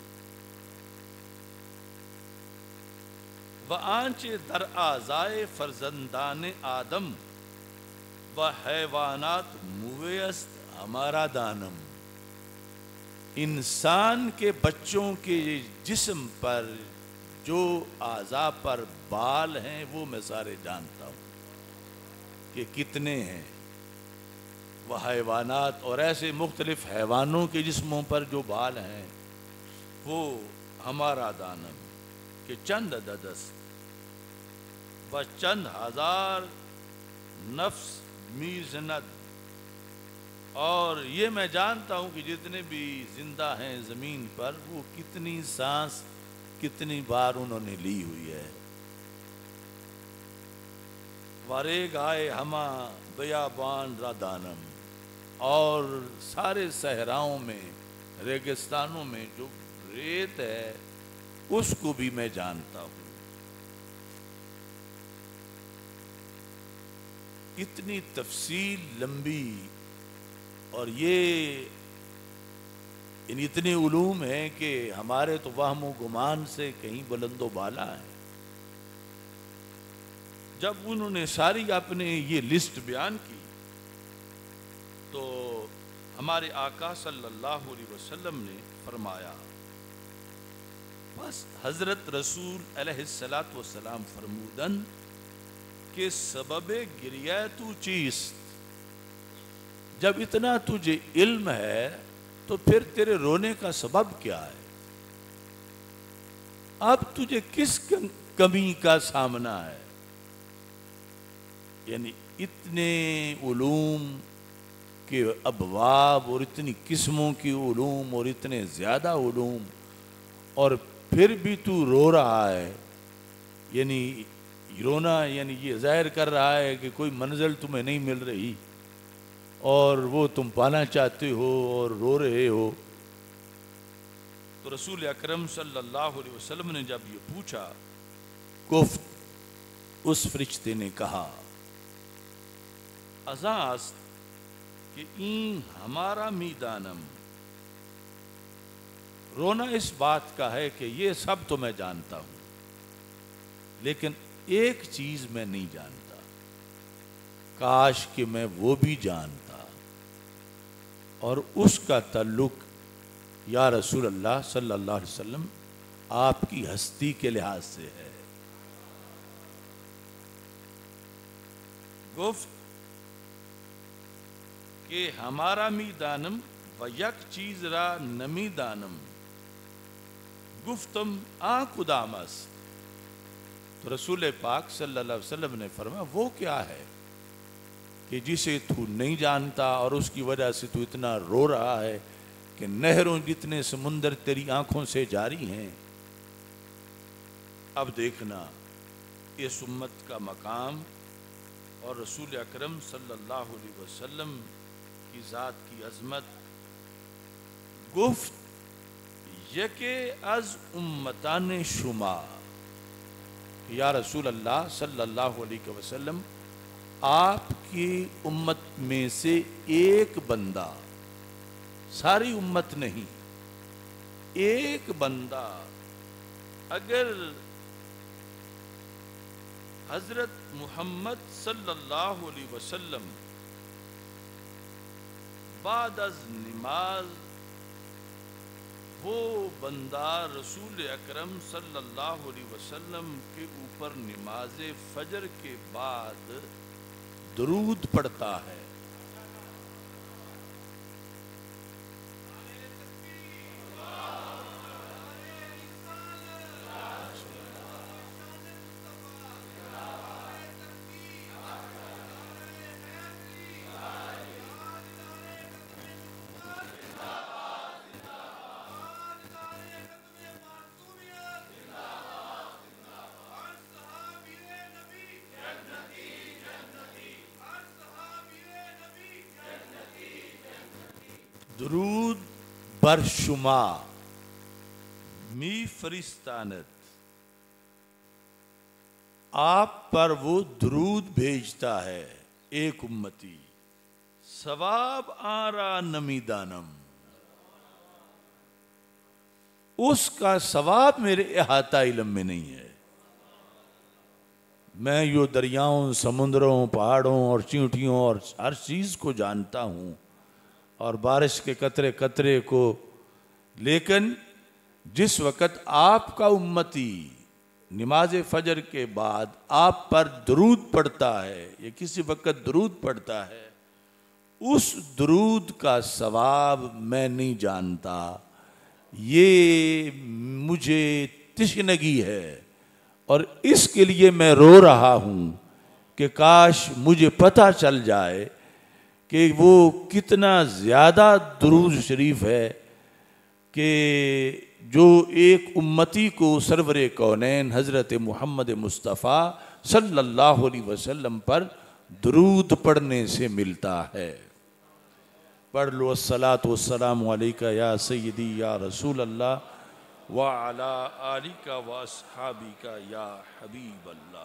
وآنچے در آزائے فرزندان آدم و حیوانات موے است ہمارا دانم، انسان کے بچوں کے جسم پر جو اعضاء پر بال ہیں وہ میں سارے جانتا ہوں کہ کتنے ہیں۔ وہ حیوانات، اور ایسے مختلف حیوانوں کے جسموں پر جو بال ہیں وہ ہمارا دانم، کہ چند عدد است و چند ہزار نفس میزند، اور یہ میں جانتا ہوں کہ جتنے بھی زندہ ہیں زمین پر وہ کتنی سانس کتنی بار انہوں نے لی ہوئی ہے۔ وریگ آئے ہما بیابان را دانم، اور سارے صحراؤں میں ریگستانوں میں جو ریت ہے اس کو بھی میں جانتا ہوں۔ اتنی تفصیل لمبی، اور یہ اتنے علوم ہیں کہ ہمارے تو وہم و گمان سے کہیں بلند و بالا ہیں۔ جب انہوں نے ساری اپنے یہ لسٹ بیان کی تو ہمارے آقا صلی اللہ علیہ وسلم نے فرمایا، بس حضرت رسول علیہ السلام فرمودن کہ سبب گریہ تو چیست، جب اتنا تجھے علم ہے تو پھر تیرے رونے کا سبب کیا ہے؟ اب تجھے کس کمی کا سامنا ہے؟ یعنی اتنے علوم کے ابواب اور اتنی قسموں کی علوم اور اتنے زیادہ علوم، اور پھر بھی تو رو رہا ہے، یعنی رونا یعنی یہ ظاہر کر رہا ہے کہ کوئی منزل تمہیں نہیں مل رہی اور وہ تم پانا چاہتے ہو اور رو رہے ہو۔ تو رسول اکرم صلی اللہ علیہ وسلم نے جب یہ پوچھا، گفت، اس فرشتے نے کہا، ازاں است کہ این ہمارا میدانم، رونا اس بات کا ہے کہ یہ سب تو میں جانتا ہوں، لیکن ایک چیز میں نہیں جانتا، کاش کہ میں وہ بھی جانتا، اور اس کا تعلق یا رسول اللہ صلی اللہ علیہ وسلم آپ کی ہستی کے لحاظ سے ہے۔ گفت کہ ہمارا میدانم و یک چیز را نمی دانم، گفتم آ کدام است، تو رسول پاک صلی اللہ علیہ وسلم نے فرمایا، وہ کیا ہے کہ جسے تو نہیں جانتا اور اس کی وجہ سے تو اتنا رو رہا ہے کہ نہروں جتنے سمندر تیری آنکھوں سے جاری ہیں۔ اب دیکھنا اس امت کا مقام اور رسول اکرم صلی اللہ علیہ وسلم کی ذات کی عظمت گفت یکے از امتان شما، یا رسول اللہ صلی اللہ علیہ وسلم آپ کی امت میں سے ایک بندہ، ساری امت نہیں، ایک بندہ اگر حضرت محمد صلی اللہ علیہ وسلم بعد از نماز، وہ بندہ رسول اکرم صلی اللہ علیہ وسلم کے اوپر نماز فجر کے بعد درود پڑھتا ہے، درود بر شما می فرستاند، آپ پر وہ درود بھیجتا ہے ایک امتی، ثواب آرا نمی دانم، اس کا ثواب میرے احاطہ علم میں نہیں ہے۔ میں یہ دریاؤں، سمندروں، پہاڑوں اور چیونٹیوں اور ہر چیز کو جانتا ہوں، اور بارش کے قطرے قطرے کو، لیکن جس وقت آپ کا امتی نماز فجر کے بعد آپ پر درود پڑھتا ہے یا کسی وقت درود پڑھتا ہے، اس درود کا ثواب میں نہیں جانتا، یہ مجھے تشنگی ہے، اور اس کے لیے میں رو رہا ہوں کہ کاش مجھے پتہ چل جائے کہ وہ کتنا زیادہ درود شریف ہے کہ جو ایک امتی کو سرور کونین حضرت محمد مصطفیٰ صلی اللہ علیہ وسلم پر درود پڑھنے سے ملتا ہے۔ پڑھ لو الصلاۃ والسلام علیکہ یا سیدی یا رسول اللہ وعلی آلک واصحابک یا حبیب اللہ۔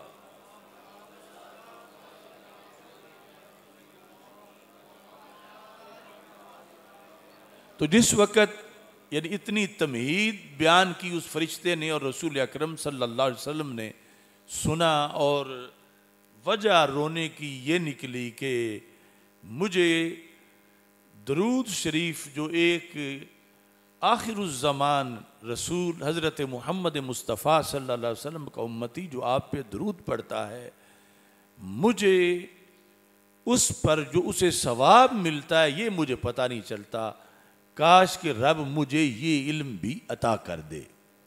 تو جس وقت یعنی اتنی تمہید بیان کی اس فرشتے نے اور رسول اکرم صلی اللہ علیہ وسلم نے سنا، اور وجہ رونے کی یہ نکلی کہ مجھے درود شریف جو ایک آخر الزمان رسول حضرت محمد مصطفیٰ صلی اللہ علیہ وسلم کا امتی جو آپ پہ درود پڑھتا ہے، مجھے اس پر جو اسے ثواب ملتا ہے یہ مجھے پتہ نہیں چلتا، کاش کہ رب مجھے یہ علم بھی عطا کر دے۔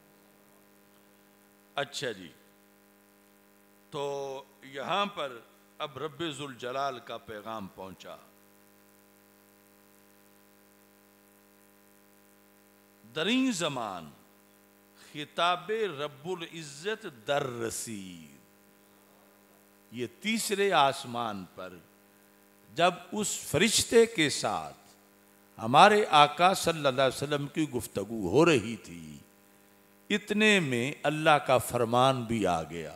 اچھا جی، تو یہاں پر اب رب ذوالجلال کا پیغام پہنچا۔ دریں زمان خطاب رب العزت در رسید، یہ تیسرے آسمان پر جب اس فرشتے کے ساتھ ہمارے آقا صلی اللہ علیہ وسلم کی گفتگو ہو رہی تھی، اتنے میں اللہ کا فرمان بھی آ گیا۔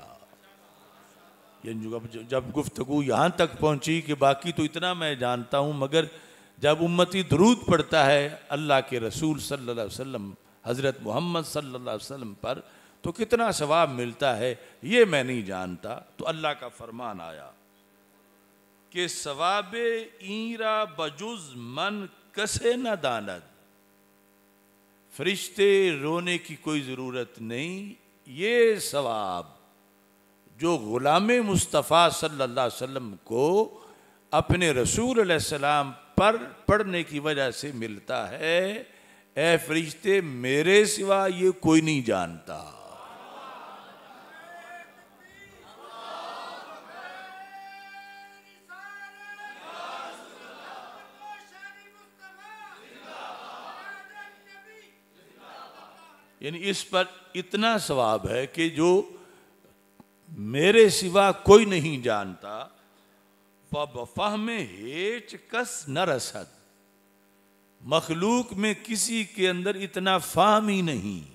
جب گفتگو یہاں تک پہنچی کہ باقی تو اتنا میں جانتا ہوں، مگر جب امتی درود پڑھتا ہے اللہ کے رسول صلی اللہ علیہ وسلم حضرت محمد صلی اللہ علیہ وسلم پر تو کتنا ثواب ملتا ہے یہ میں نہیں جانتا۔ تو اللہ کا فرمان آیا کہ ثواب ایرا بجز من کسے نہ داند، فرشتے رونے کی کوئی ضرورت نہیں، یہ ثواب جو غلام مصطفیٰ صلی اللہ علیہ وسلم کو اپنے رسول علیہ السلام پر پڑھنے کی وجہ سے ملتا ہے، اے فرشتے میرے سوا یہ کوئی نہیں جانتا۔ یعنی اس پر اتنا ثواب ہے کہ جو میرے سوا کوئی نہیں جانتا، فہم ہیچ کس نہ رسد، مخلوق میں کسی کے اندر اتنا فہم ہی نہیں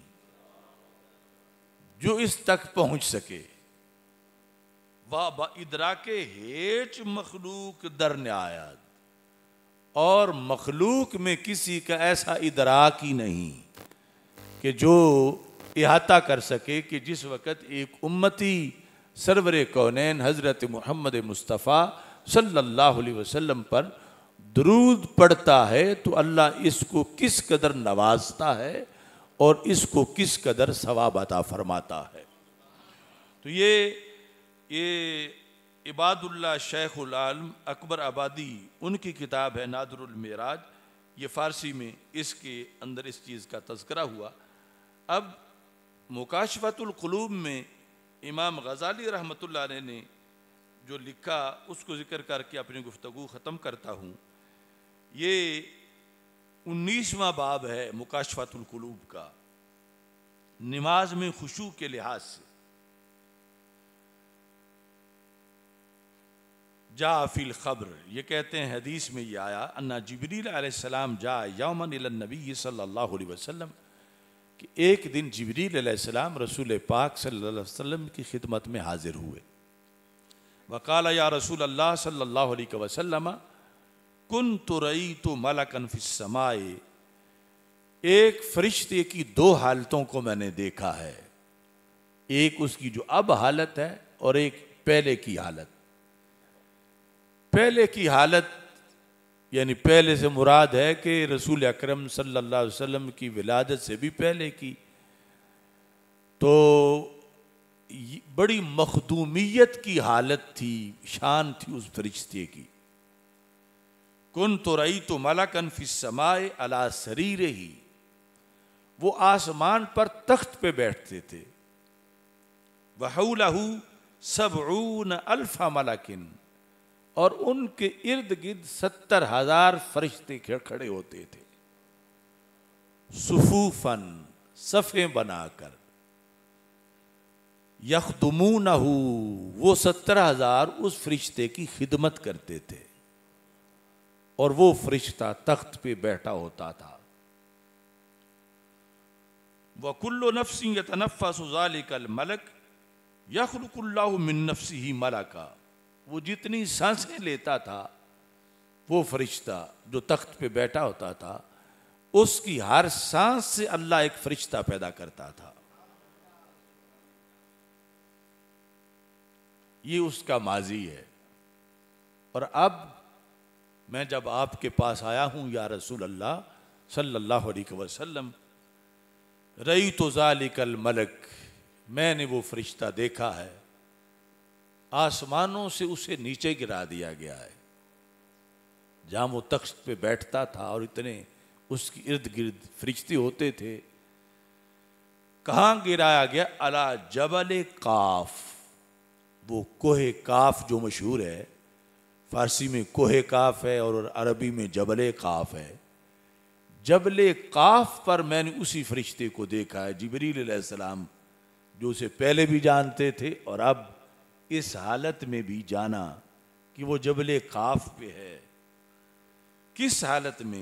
جو اس تک پہنچ سکے۔ وہ با ادراک ہیچ مخلوق در نہایت، اور مخلوق میں کسی کا ایسا ادراک ہی نہیں کہ جو احاطہ کر سکے کہ جس وقت ایک امتی سرور کونین حضرت محمد مصطفیٰ صلی اللہ علیہ وسلم پر درود پڑھتا ہے تو اللہ اس کو کس قدر نوازتا ہے اور اس کو کس قدر ثواب عطا فرماتا ہے۔ تو یہ عباد اللہ شیخ العالم اکبر آبادی ان کی کتاب ہے نادر المعراج، یہ فارسی میں اس کے اندر اس چیز کا تذکرہ ہوا۔ اب مکاشفۃ القلوب میں امام غزالی رحمۃ اللہ علیہ نے جو لکھا اس کو ذکر کر کے اپنی گفتگو ختم کرتا ہوں۔ یہ 19واں باب ہے مکاشفۃ القلوب کا، نماز میں خشوع کے لحاظ سے۔ جاء فی الخبر، یہ کہتے ہیں حدیث میں یہ آیا، ان جبریل علیہ السلام جاء یوما الی النبی صلی اللہ علیہ وسلم، کہ ایک دن جبریل علیہ السلام رسول پاک صلی اللہ علیہ وسلم کی خدمت میں حاضر ہوئے۔ وقال یا رسول اللہ صلی اللہ علیہ وسلم کنت رأیت ملکا فی السماء، ایک فرشتے کی دو حالتوں کو میں نے دیکھا ہے، ایک اس کی جو اب حالت ہے اور ایک پہلے کی حالت۔ پہلے کی حالت یعنی پہلے سے مراد ہے کہ رسول اکرم صلی اللہ علیہ وسلم کی ولادت سے بھی پہلے کی، تو بڑی مخدومیت کی حالت تھی، شان تھی اس فرشتے کی۔ کنت رأیت ملکا فی السماء علی سریرہ، وہ آسمان پر تخت پہ بیٹھتے تھے۔ وحولہ 70,000 ملک، اور ان کے ارد گرد 70,000 فرشتے کھڑے ہوتے تھے، صفوفاً، صفیں بنا کر، یخدمونہ، وہ 70,000 اس فرشتے کی خدمت کرتے تھے، اور وہ فرشتہ تخت پہ بیٹھا ہوتا تھا۔ وَكُلُّ نَفْسٍ يَتَنَفَّسُ ذَلِكَ الْمَلَكُ يَخْلُقُ اللَّهُ مِن نَفْسِهِ مَلَكًا، وہ جتنی سانسیں لیتا تھا وہ فرشتہ جو تخت پہ بیٹھا ہوتا تھا، اس کی ہر سانس سے اللہ ایک فرشتہ پیدا کرتا تھا۔ یہ اس کا ماضی ہے۔ اور اب میں جب آپ کے پاس آیا ہوں یا رسول اللہ صلی اللہ علیہ وسلم، رأیت ذالک الملک، میں نے وہ فرشتہ دیکھا ہے، آسمانوں سے اسے نیچے گرا دیا گیا ہے، جہاں وہ تخت پہ بیٹھتا تھا اور اتنے اس کی ارد گرد فرشتے ہوتے تھے، کہاں گرایا گیا؟ علی جبل قاف، وہ کوہ کاف جو مشہور ہے، فارسی میں کوہ کاف ہے اور عربی میں جبل قاف ہے، جبل قاف پر میں نے اسی فرشتے کو دیکھا ہے، جبریل علیہ السلام، جو اسے پہلے بھی جانتے تھے اور اب اس حالت میں بھی جانا کہ وہ جبل قاف پہ ہے۔ کس حالت میں؟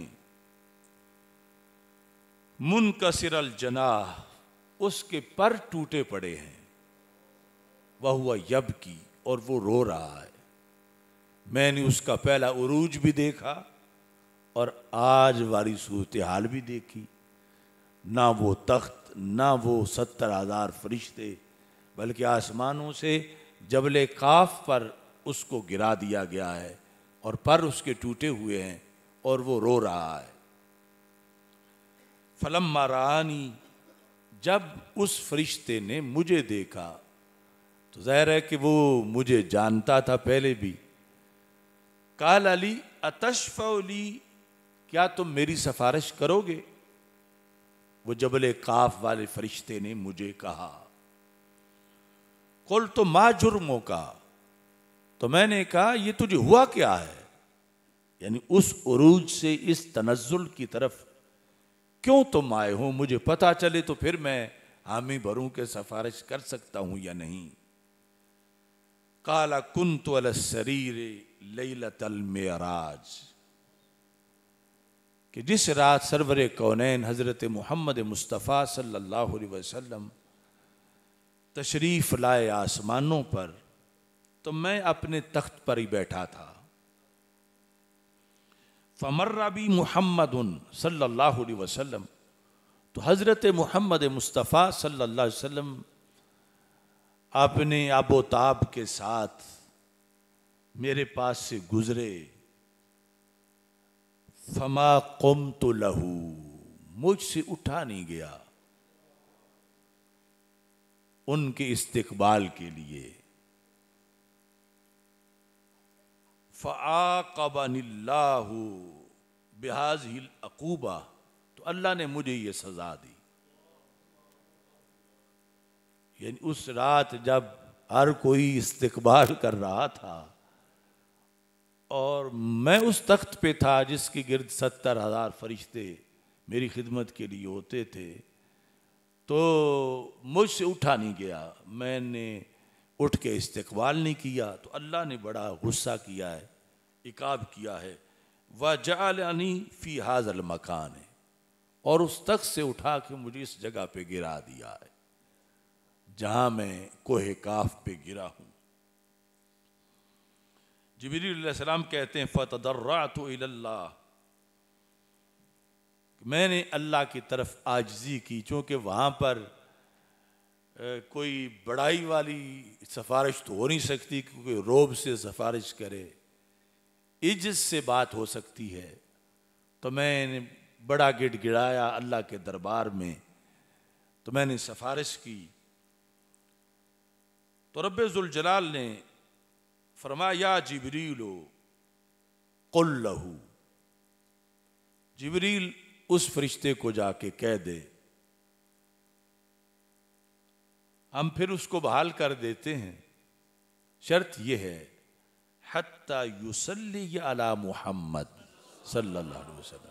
منکسر الجناح، اس کے پر ٹوٹے پڑے ہیں، وہو یبکی، اور وہ رو رہا ہے۔ میں نے اس کا پہلا عروج بھی دیکھا اور آج والی صورتحال بھی دیکھی، نہ وہ تخت نہ وہ 70,000 فرشتے، بلکہ آسمانوں سے جبل قاف پر اس کو گرا دیا گیا ہے اور پر اس کے ٹوٹے ہوئے ہیں اور وہ رو رہا ہے۔ فلما رآنی، جب اس فرشتے نے مجھے دیکھا، تو ظاہر ہے کہ وہ مجھے جانتا تھا پہلے بھی، قال لی اتشفع لی، کیا تم میری سفارش کرو گے؟ وہ جبل قاف والے فرشتے نے مجھے کہا۔ قلت ما جرموں کا، تو میں نے کہا یہ تجھے ہوا کیا ہے؟ یعنی اس عروج سے اس تنزل کی طرف کیوں تم آئے ہو؟ مجھے پتا چلے تو پھر میں حامی بھروں کے سفارش کر سکتا ہوں یا نہیں۔ قال کنت علی السریر لیلۃ المعراج، کہ جس رات سرور کونین حضرت محمد مصطفیٰ صلی اللہ علیہ وسلم تشریف لائے آسمانوں پر، تو میں اپنے تخت پر ہی بیٹھا تھا۔ فمر بی محمد صلی اللہ علیہ وسلم، تو حضرت محمد مصطفیٰ صلی اللہ علیہ وسلم اپنے آب و تاب کے ساتھ میرے پاس سے گزرے۔ فما قمت لہ، مجھ سے اٹھا نہیں گیا ان کے استقبال کے لیے۔ فعاقبنی اللہ بہذہ العقوبہ، تو اللہ نے مجھے یہ سزا دی۔ یعنی اس رات جب ہر کوئی استقبال کر رہا تھا اور میں اس تخت پہ تھا جس کے گرد 70,000 فرشتے میری خدمت کے لیے ہوتے تھے، تو مجھ سے اٹھا نہیں گیا، میں نے اٹھ کے استقبال نہیں کیا، تو اللہ نے بڑا غصہ کیا ہے، عقاب کیا ہے۔ وَجَعَلَنِي فِي هَذَا الْمَكَانِ، اور اس تخت سے اٹھا کے مجھے اس جگہ پہ گرا دیا ہے جہاں میں کوہ کاف پہ گرا ہوں۔ جبریل علیہ السلام کہتے ہیں فَتَضَرَّعْتُ إِلَى اللَّهِ، میں نے اللہ کی طرف عاجزی کی، چونکہ وہاں پر کوئی بڑائی والی سفارش تو ہو نہیں سکتی، کیونکہ روب سے سفارش کرے، عجز سے بات ہو سکتی ہے۔ تو میں نے بڑا گڑ گڑایا اللہ کے دربار میں، تو میں نے سفارش کی، تو رب ذوالجلال نے فرمایا یا جبریل قل لہو، جبریل اس فرشتے کو جا کے کہہ دے۔ ہم پھر اس کو بحال کر دیتے ہیں، شرط یہ ہے حتی یصلی علی محمد صلی اللہ علیہ وسلم،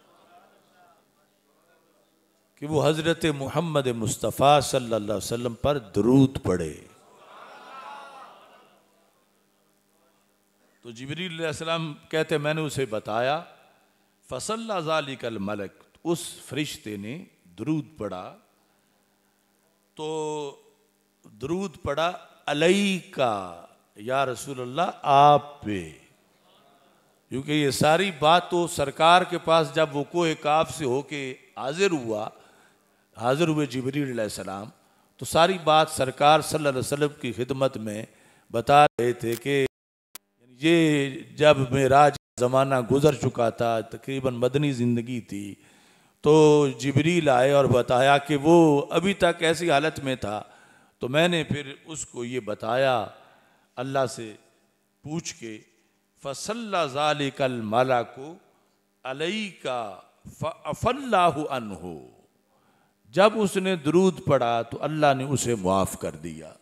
کہ وہ حضرت محمد مصطفیٰ صلی اللہ علیہ وسلم پر درود پڑھے۔ تو جبریل علیہ السلام کہتے میں نے اسے بتایا، فصلی ذالک الملک، اس فرشتے نے درود پڑھا، تو درود پڑھا علیکا یا رسول اللہ، آپ پہ، کیونکہ یہ ساری بات تو سرکار کے پاس جب وہ کوہ کاف سے ہو کے حاضر ہوئے جبریل علیہ السلام، تو ساری بات سرکار صلی اللہ علیہ وسلم کی خدمت میں بتا رہے تھے کہ یہ جب معراج زمانہ گزر چکا تھا، تقریباً مدنی زندگی تھی، تو جبریل آئے اور بتایا کہ وہ ابھی تک ایسی حالت میں تھا، تو میں نے پھر اس کو یہ بتایا اللہ سے پوچھ کے، فصلی ذالک الملک علیک فعفی اللہ عنہ، جب اس نے درود پڑھا تو اللہ نے اسے معاف کر دیا۔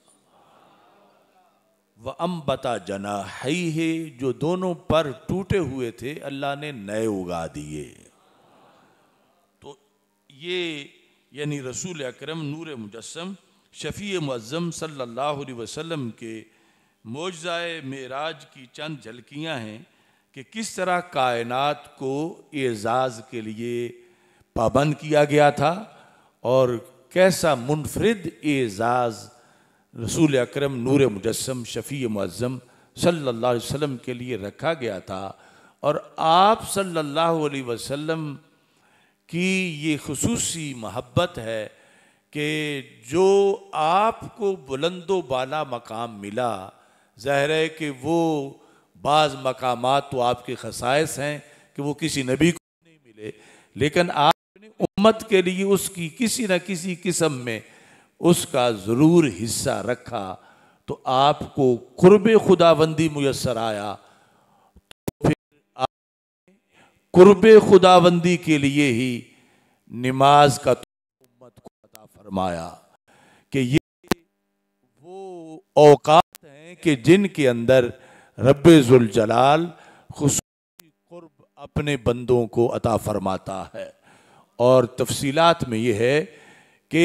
وَأَنبَتَ جَنَاحَيْهِ، جو دونوں پر ٹوٹے ہوئے تھے اللہ نے نئے اگا دیے۔ تو یہ یعنی رسول اکرم نور مجسم شفیع معظم صلی اللہ علیہ وسلم کے معجزہ معراج کی چند جھلکیاں ہیں کہ کس طرح کائنات کو اعزاز کے لیے پابند کیا گیا تھا، اور کیسا منفرد اعزاز رسول اکرم نور مجسم شفیع معظم صلی اللہ علیہ وسلم کے لیے رکھا گیا تھا، اور آپ صلی اللہ علیہ وسلم کی یہ خصوصی محبت ہے کہ جو آپ کو بلند و بالا مقام ملا، ظاہر ہے کہ وہ بعض مقامات تو آپ کے خصائص ہیں کہ وہ کسی نبی کو نہیں ملے، لیکن آپ نے امت کے لیے اس کی کسی نہ کسی قسم میں اس کا ضرور حصہ رکھا، تو آپ کو قرب خداوندی میسر آیا، تو پھر آپ قرب خداوندی کے لیے ہی نماز کا امت کو عطا فرمایا کہ یہ وہ اوقات ہیں کہ جن کے اندر رب ذوالجلال خصوصی قرب اپنے بندوں کو عطا فرماتا ہے۔ اور تفصیلات میں یہ ہے کہ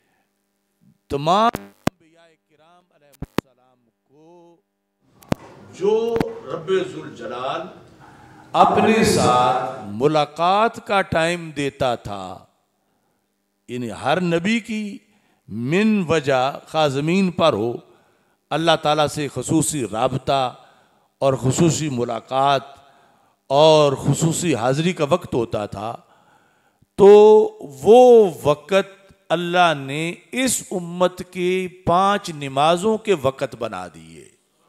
تمام انبیاء کرام علیہ السلام کو جو رب ذوالجلال اپنے ساتھ ملاقات کا ٹائم دیتا تھا، یعنی ہر نبی کی من وجہ خواہ زمین پر ہو اللہ تعالیٰ سے خصوصی رابطہ اور خصوصی ملاقات اور خصوصی حاضری کا وقت ہوتا تھا، تو وہ وقت اللہ نے اس امت کے 5 نمازوں کے وقت بنا دیے.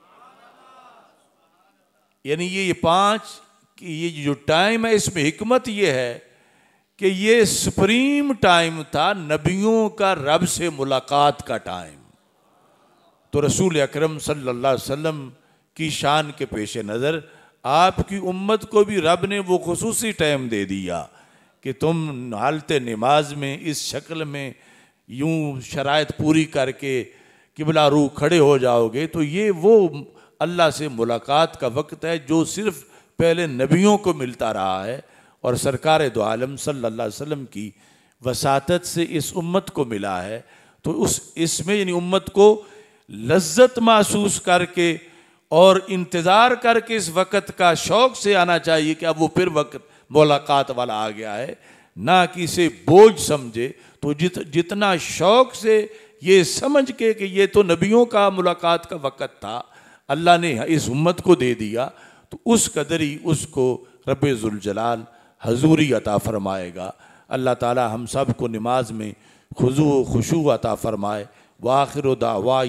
یعنی یہ 5 یہ جو ٹائم ہے اس میں حکمت یہ ہے کہ یہ سپریم ٹائم تھا نبیوں کا رب سے ملاقات کا ٹائم. تو رسول اکرم صلی اللہ علیہ وسلم کی شان کے پیش نظر آپ کی امت کو بھی رب نے وہ خصوصی ٹائم دے دیا کہ تم حالت نماز میں اس شکل میں یوں شرائط پوری کر کے قبلہ رو کھڑے ہو جاؤ گے. تو یہ وہ اللہ سے ملاقات کا وقت ہے جو صرف پہلے نبیوں کو ملتا رہا ہے اور سرکار دو عالم صلی اللہ علیہ وسلم کی وساطت سے اس امت کو ملا ہے. تو اس میں یعنی امت کو لذت محسوس کر کے اور انتظار کر کے اس وقت کا شوق سے آنا چاہیے کہ اب وہ پھر وقت ملاقات والا آ گیا ہے، نہ کہ اسے بوجھ سمجھے. تو جتنا شوق سے یہ سمجھ کے کہ یہ تو نبیوں کا ملاقات کا وقت تھا اللہ نے اس امت کو دے دیا، تو اس قدر ہی اس کو رب ذوالجلال حضوری عطا فرمائے گا. اللہ تعالی ہم سب کو نماز میں خضوع و خشوع عطا فرمائے. وآخر دعوانا